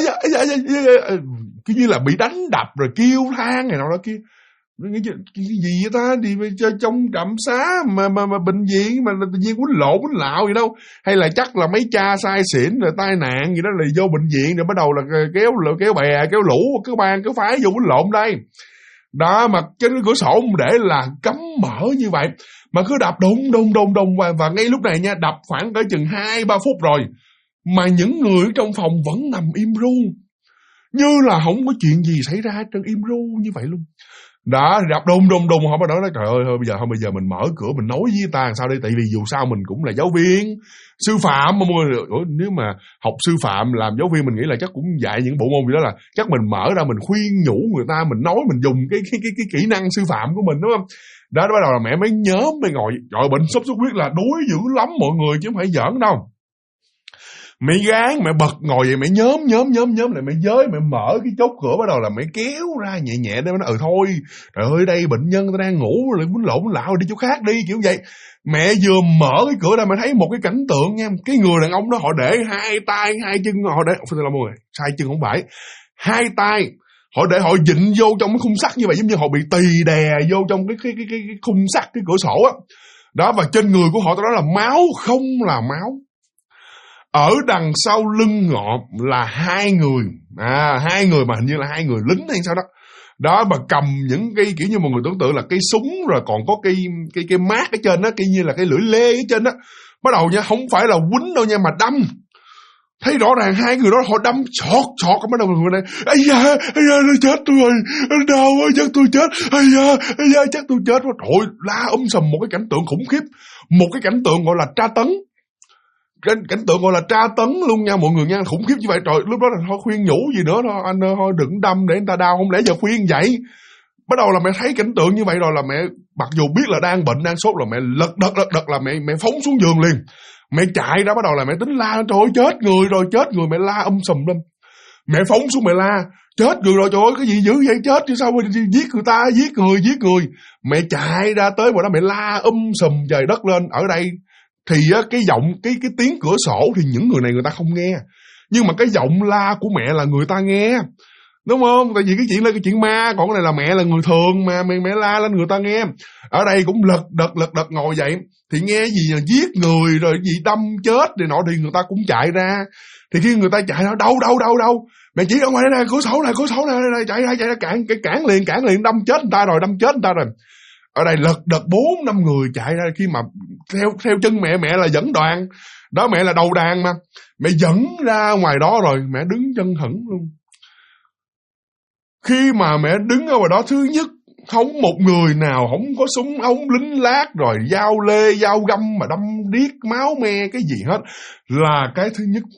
cứ như là bị đánh đập rồi kêu than này nọ đó kia. Cái gì vậy ta, đi trong trạm xá mà bệnh viện mà tự nhiên quýnh lạo gì đâu, hay là chắc là mấy cha say xỉn rồi tai nạn gì đó là vô bệnh viện rồi bắt đầu là kéo bè kéo lũ cái bang cái phái vô quýnh lộn đây. Đó, mà trên cái cửa sổ để là cấm mở như vậy mà cứ đập đùng và ngay lúc này nha, đập khoảng cỡ chừng 2-3 phút rồi mà những người trong phòng vẫn nằm im ru, như là không có chuyện gì xảy ra, trên im ru như vậy luôn. Đó, đập đùng họ bắt đầu nói trời ơi thôi bây giờ mình mở cửa mình nói với ta làm sao đây, tại vì dù sao mình cũng là giáo viên sư phạm mà mọi người. Nếu mà học sư phạm làm giáo viên mình nghĩ là chắc cũng dạy những bộ môn gì đó, là chắc mình mở ra mình khuyên nhủ người ta, mình nói mình dùng cái kỹ năng sư phạm của mình, đúng không? Đó, bắt đầu là mẹ mới nhớ, mới ngồi trời, bệnh sốt xuất huyết là đuối dữ lắm mọi người chứ không phải giỡn đâu. Mẹ gán, mẹ bật ngồi vậy, mẹ nhóm lại, mẹ giới, mẹ mở cái chốt cửa, bắt đầu là mẹ kéo ra nhẹ để nó thôi, trời ơi đây bệnh nhân ta đang ngủ rồi, quýnh lộn lạo đi chỗ khác đi, kiểu vậy. Mẹ vừa mở cái cửa ra mẹ thấy một cái cảnh tượng nha, cái người đàn ông đó họ để 2 tay 2 chân, họ để mọi người, sai chân không phải, 2 tay họ để họ dịnh vô trong cái khung sắt như vậy, giống như họ bị tì đè vô trong cái khung sắt, cái cửa sổ á. Đó, và trên người của họ đó là máu không là máu. Ở đằng sau lưng họ là 2 người, 2 người mà hình như là 2 người lính hay sao đó. Đó, mà cầm những cái kiểu như mọi người tưởng tượng là cây súng, rồi còn có cây mát ở trên đó, cây như là cái lưỡi lê ở trên đó. Bắt đầu nha, không phải là quýnh đâu nha, mà đâm. Thấy rõ ràng 2 người đó họ đâm chọt, bắt đầu người này, ây da, tôi chết tôi rồi, đau ơi, chắc tôi chết, ây da, chắc tôi chết. Rồi la sầm, một cái cảnh tượng khủng khiếp, một cái cảnh tượng gọi là tra tấn. Cảnh tượng gọi là tra tấn luôn nha mọi người nha, khủng khiếp như vậy. Trời, lúc đó là thôi khuyên nhủ gì nữa thôi, anh ơi thôi đừng đâm để người ta đau, không lẽ giờ khuyên vậy. Bắt đầu là mẹ thấy cảnh tượng như vậy rồi là mẹ mặc dù biết là đang bệnh đang sốt rồi, mẹ lật đật là mẹ phóng xuống giường liền. Mẹ chạy ra, bắt đầu là mẹ tính la, trời ơi chết người, mẹ la sùm lên. Mẹ phóng xuống mẹ la, chết người rồi, trời ơi cái gì dữ vậy, chết chứ sao mà giết người ta, giết người. Mẹ chạy ra tới ngoài đó mẹ la sùm trời đất lên. Ở đây thì cái giọng, cái tiếng cửa sổ thì những người này người ta không nghe, nhưng mà cái giọng la của mẹ là người ta nghe, đúng không? Tại vì cái chuyện là cái chuyện ma, còn cái này là mẹ là người thường mà mẹ la lên người ta nghe. Ở đây cũng lật đật ngồi dậy thì nghe gì là giết người rồi gì đâm chết thì nọ, thì người ta cũng chạy ra. Thì khi người ta chạy ra đâu mẹ chỉ ở ngoài đây nè, cửa sổ này chạy ra cản liền, đâm chết người ta rồi. ở đây lật đật 4-5 người chạy ra khi mà theo chân mẹ là dẫn đoàn. Đó, mẹ là đầu đàn mà. Mẹ dẫn ra ngoài đó rồi mẹ đứng chân hững luôn. Khi mà mẹ đứng ở ngoài đó, thứ nhất, không một người nào không có súng ống lính lát rồi dao lê, dao găm mà đâm điếc máu me cái gì hết, là cái thứ nhất.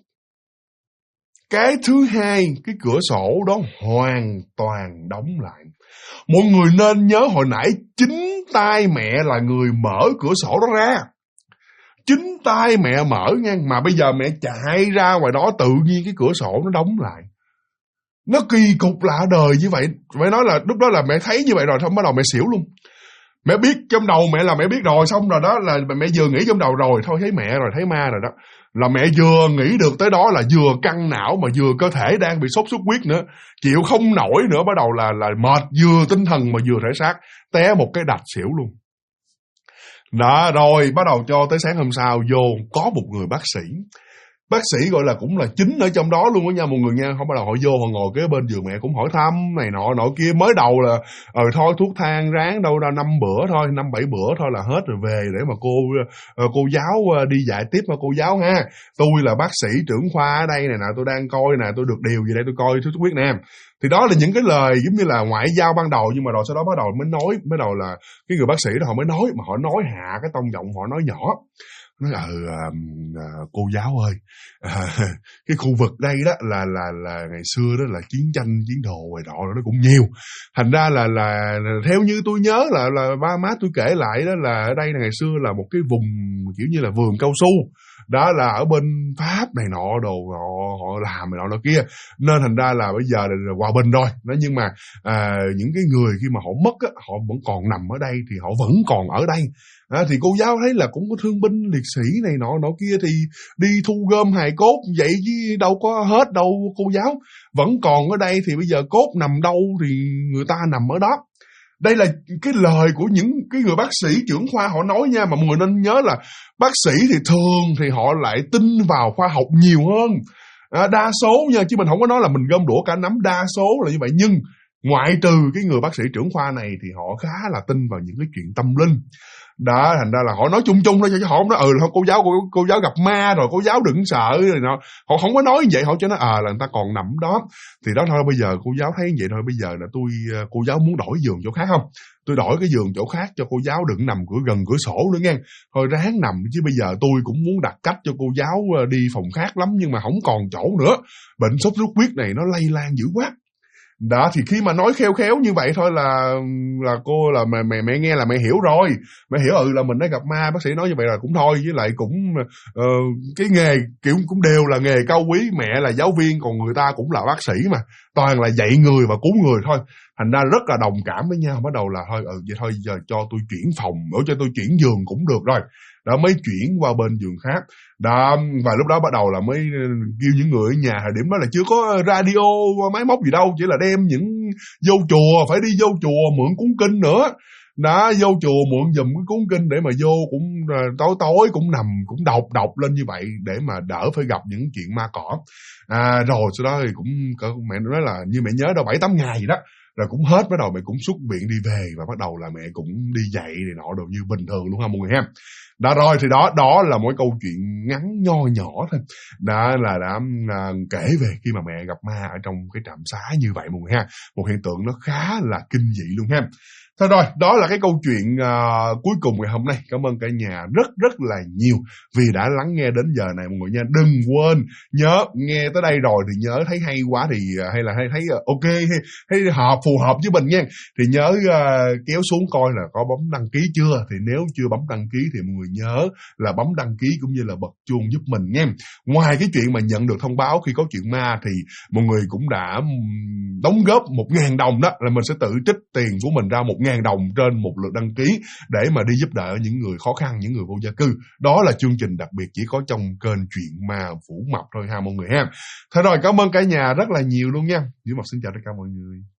Cái thứ hai, cái cửa sổ đó hoàn toàn đóng lại. Mọi người nên nhớ hồi nãy chính tay mẹ là người mở cửa sổ đó ra. Chính tay mẹ mở nha, mà bây giờ mẹ chạy ra ngoài đó tự nhiên cái cửa sổ nó đóng lại. Nó kỳ cục lạ đời như vậy. Phải nói là lúc đó là mẹ thấy như vậy rồi, xong bắt đầu mẹ xỉu luôn. Mẹ biết trong đầu mẹ là mẹ biết rồi, xong rồi đó là mẹ vừa nghĩ trong đầu rồi, thôi thấy mẹ rồi, thấy ma rồi đó. Là mẹ vừa nghĩ được tới đó là vừa căng não mà vừa cơ thể đang bị sốt xuất huyết nữa, chịu không nổi nữa, bắt đầu là mệt, vừa tinh thần mà vừa thể xác, té một cái đạch xỉu luôn. Đó, rồi bắt đầu cho tới sáng hôm sau vô có một người bác sĩ. Bác sĩ gọi là cũng là chính ở trong đó luôn đó nha mọi người nha. Không bắt đầu họ vô, họ ngồi kế bên giường mẹ cũng hỏi thăm này nọ kia. Mới đầu là thôi thuốc thang ráng đâu ra 5 bữa thôi, 5-7 bữa thôi là hết rồi về để mà cô giáo đi dạy tiếp mà cô giáo ha. Tôi là bác sĩ trưởng khoa ở đây này nè, tôi đang coi nè, tôi được điều gì đây, tôi coi thuốc huyết nam. Thì đó là những cái lời giống như là ngoại giao ban đầu, nhưng mà rồi sau đó bắt đầu mới đầu là cái người bác sĩ đó họ mới nói, mà họ nói hạ cái tông giọng, họ nói nhỏ. Nói cô giáo ơi, cái khu vực đây đó là ngày xưa đó là chiến tranh chiến đồ rồi đó nó cũng nhiều, thành ra là theo như tôi nhớ là ba má tôi kể lại đó là ở đây là ngày xưa là một cái vùng kiểu như là vườn cao su đó, là ở bên Pháp này nọ đồ họ làm này nọ kia, nên thành ra là bây giờ là hòa bình rồi đó. Nhưng mà những cái người khi mà họ mất á, họ vẫn còn nằm ở đây thì họ vẫn còn ở đây. Thì cô giáo thấy là cũng có thương binh liệt sĩ này nọ kia thì đi thu gom hài cốt vậy chứ đâu có hết đâu cô giáo, vẫn còn ở đây thì bây giờ cốt nằm đâu thì người ta nằm ở đó. Đây là cái lời của những cái người bác sĩ trưởng khoa họ nói nha, mà mọi người nên nhớ là bác sĩ thì thường thì họ lại tin vào khoa học nhiều hơn. Đa số nha, chứ mình không có nói là mình gom đũa cả nắm, đa số là như vậy. Nhưng ngoại trừ cái người bác sĩ trưởng khoa này thì họ khá là tin vào những cái chuyện tâm linh. Đó, thành ra là họ nói chung thôi, chứ họ không nói cô giáo gặp ma rồi, cô giáo đừng sợ rồi nọ. Họ không có nói như vậy, họ cho nó là người ta còn nằm đó. Thì đó thôi, bây giờ cô giáo thấy vậy thôi, bây giờ là cô giáo muốn đổi giường chỗ khác không? Tôi đổi cái giường chỗ khác cho cô giáo đừng nằm gần cửa sổ nữa nha. Thôi ráng nằm, chứ bây giờ tôi cũng muốn đặt cách cho cô giáo đi phòng khác lắm, nhưng mà không còn chỗ nữa. Bệnh sốt xuất huyết này nó lây lan dữ quá. Đó, thì khi mà nói khéo như vậy thôi là cô là mẹ nghe là mẹ hiểu rồi. Mẹ hiểu là mình đã gặp ma, bác sĩ nói như vậy là cũng thôi. Với lại cũng cái nghề kiểu cũng đều là nghề cao quý. Mẹ là giáo viên, còn người ta cũng là bác sĩ mà, toàn là dạy người và cứu người thôi. Thành ra rất là đồng cảm với nhau. Bắt đầu là thôi vậy thôi, giờ cho tôi chuyển phòng, cho tôi chuyển giường cũng được rồi. Đó, mới chuyển qua bên giường khác. Đó, và lúc đó bắt đầu là mới kêu những người ở nhà, thời điểm đó là chưa có radio, máy móc gì đâu, chỉ là đem những vô chùa, phải đi vô chùa mượn cuốn kinh nữa. Đó, vô chùa mượn giùm cái cuốn kinh để mà vô cũng tối cũng nằm, cũng đọc lên như vậy để mà đỡ phải gặp những chuyện ma cỏ. Rồi sau đó thì cũng mẹ nói là như mẹ nhớ đâu 7-8 ngày gì đó. Rồi cũng hết, bắt đầu mẹ cũng xuất viện đi về, và bắt đầu là mẹ cũng đi dạy này nọ đồ như bình thường luôn ha mọi người ha. Đó rồi, thì đó là một câu chuyện ngắn nho nhỏ thôi. Đó là đã kể về khi mà mẹ gặp ma ở trong cái trạm xá như vậy mọi người ha. Một hiện tượng nó khá là kinh dị luôn ha. Thôi rồi, đó là cái câu chuyện cuối cùng ngày hôm nay. Cảm ơn cả nhà rất là nhiều vì đã lắng nghe đến giờ này mọi người nha. Đừng quên nhớ nghe tới đây rồi thì nhớ thấy hay quá thì hay là thấy ok, hay phù hợp với mình nha, thì nhớ kéo xuống coi là có bấm đăng ký chưa. Thì nếu chưa bấm đăng ký thì mọi người nhớ là bấm đăng ký cũng như là bật chuông giúp mình nha. Ngoài cái chuyện mà nhận được thông báo khi có chuyện ma thì mọi người cũng đã đóng góp 1.000 đồng, đó là mình sẽ tự trích tiền của mình ra 1.000 đồng trên một lượt đăng ký để mà đi giúp đỡ những người khó khăn, những người vô gia cư. Đó là chương trình đặc biệt chỉ có trong kênh Chuyện Ma Vũ Mập thôi ha mọi người ha. Thôi rồi, cảm ơn cả nhà rất là nhiều luôn nha. Vũ Mập xin chào tất cả mọi người.